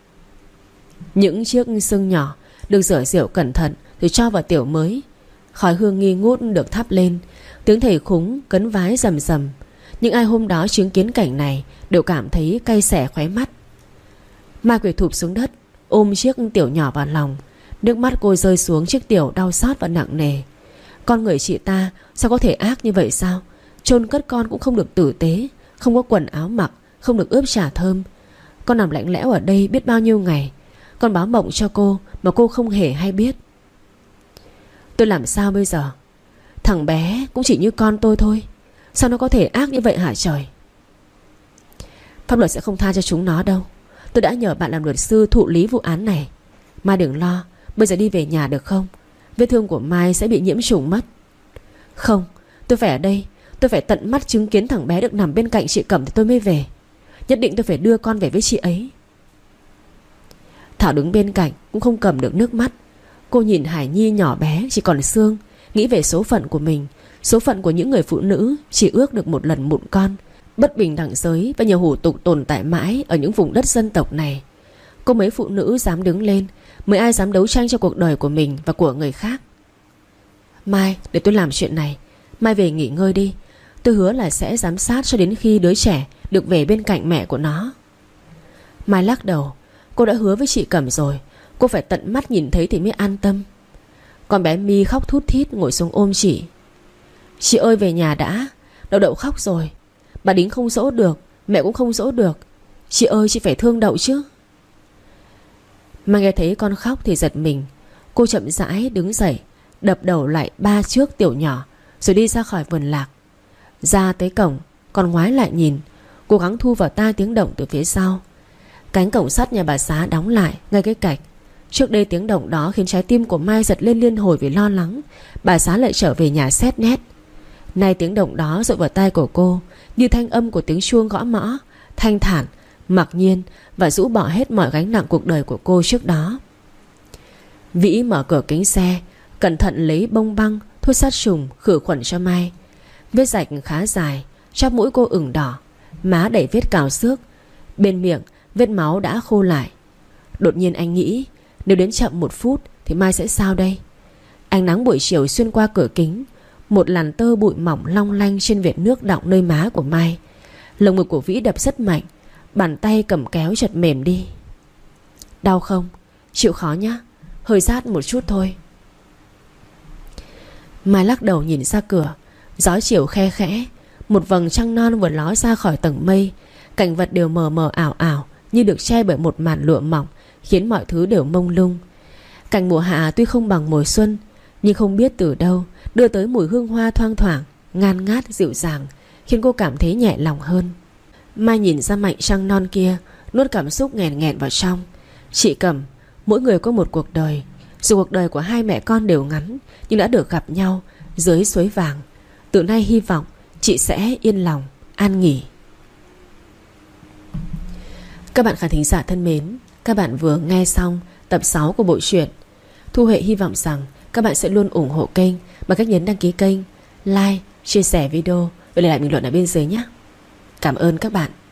Những chiếc xương nhỏ được rửa rượu cẩn thận rồi cho vào tiểu mới. Khói hương nghi ngút được thắp lên. Tiếng thầy khúng cấn vái rầm rầm. Những ai hôm đó chứng kiến cảnh này đều cảm thấy cay xẻ khóe mắt. Mai quỳ thụp xuống đất, ôm chiếc tiểu nhỏ vào lòng. Nước mắt cô rơi xuống chiếc tiểu đau xót và nặng nề. Con người chị ta sao có thể ác như vậy sao? Chôn cất con cũng không được tử tế, không có quần áo mặc, không được ướp trà thơm. Con nằm lạnh lẽo ở đây biết bao nhiêu ngày. Con báo mộng cho cô mà cô không hề hay biết. Tôi làm sao bây giờ? Thằng bé cũng chỉ như con tôi thôi. Sao nó có thể ác như vậy hả trời? Pháp luật sẽ không tha cho chúng nó đâu. Tôi đã nhờ bạn làm luật sư thụ lý vụ án này. Mai đừng lo, bây giờ đi về nhà được không? Vết thương của Mai sẽ bị nhiễm trùng mất. Không, tôi phải ở đây. Tôi phải tận mắt chứng kiến thằng bé được nằm bên cạnh chị Cẩm thì tôi mới về. Nhất định tôi phải đưa con về với chị ấy. Thảo đứng bên cạnh cũng không cầm được nước mắt. Cô nhìn Hải Nhi nhỏ bé chỉ còn xương, nghĩ về số phận của mình. Số phận của những người phụ nữ chỉ ước được một lần mụn con. Bất bình đẳng giới và nhiều hủ tục tồn tại mãi ở những vùng đất dân tộc này. Có mấy phụ nữ dám đứng lên, mấy ai dám đấu tranh cho cuộc đời của mình và của người khác. Mai, để tôi làm chuyện này. Mai về nghỉ ngơi đi. Tôi hứa là sẽ giám sát cho đến khi đứa trẻ được về bên cạnh mẹ của nó. Mai lắc đầu. Cô đã hứa với chị Cẩm rồi. Cô phải tận mắt nhìn thấy thì mới an tâm. Con bé My khóc thút thít ngồi xuống ôm chị. Chị ơi về nhà đã. Đậu Đậu khóc rồi. Bà Đính không dỗ được, mẹ cũng không dỗ được. Chị ơi chị phải thương Đậu chứ. Mà nghe thấy con khóc thì giật mình. Cô chậm rãi đứng dậy, đập đầu lại ba trước tiểu nhỏ, rồi đi ra khỏi vườn lạc. Ra tới cổng, con ngoái lại nhìn, cố gắng thu vào tai tiếng động từ phía sau. Cánh cổng sắt nhà bà Xá đóng lại ngay cái cạch. Trước đây tiếng động đó khiến trái tim của Mai giật lên liên hồi vì lo lắng. Bà Xá lại trở về nhà xét nét. Nay tiếng động đó dội vào tai của cô như thanh âm của tiếng chuông gõ mõ, thanh thản, mặc nhiên và rũ bỏ hết mọi gánh nặng cuộc đời của cô trước đó. Vĩ mở cửa kính xe, cẩn thận lấy bông băng, thuốc sát trùng khử khuẩn cho Mai. Vết rạch khá dài, chóp mũi cô ửng đỏ, má đầy vết cào xước, bên miệng vết máu đã khô lại. Đột nhiên anh nghĩ, nếu đến chậm một phút thì Mai sẽ sao đây? Ánh nắng buổi chiều xuyên qua cửa kính, một làn tơ bụi mỏng long lanh trên vệt nước đọng nơi má của Mai. Lồng ngực của Vĩ đập rất mạnh, bàn tay cầm kéo chợt mềm đi. Đau không? Chịu khó nhá, hơi rát một chút thôi. Mai lắc đầu nhìn ra cửa. Gió chiều khe khẽ, một vầng trăng non vừa ló ra khỏi tầng mây. Cảnh vật đều mờ mờ ảo ảo, như được che bởi một màn lụa mỏng, khiến mọi thứ đều mông lung. Cảnh mùa hạ tuy không bằng mùa xuân, nhưng không biết từ đâu đưa tới mùi hương hoa thoang thoảng, ngan ngát dịu dàng, khiến cô cảm thấy nhẹ lòng hơn. Mai nhìn ra mảnh trăng non kia, nuốt cảm xúc nghẹn nghẹn vào trong. Chị Cẩm, mỗi người có một cuộc đời. Dù cuộc đời của hai mẹ con đều ngắn, nhưng đã được gặp nhau dưới suối vàng. Từ nay hy vọng chị sẽ yên lòng, an nghỉ. Các bạn khán thính giả thân mến, các bạn vừa nghe xong tập sáu của bộ truyện. Thu Huệ hy vọng rằng các bạn sẽ luôn ủng hộ kênh bằng cách nhấn đăng ký kênh, like, chia sẻ video và để lại bình luận ở bên dưới nhé. Cảm ơn các bạn.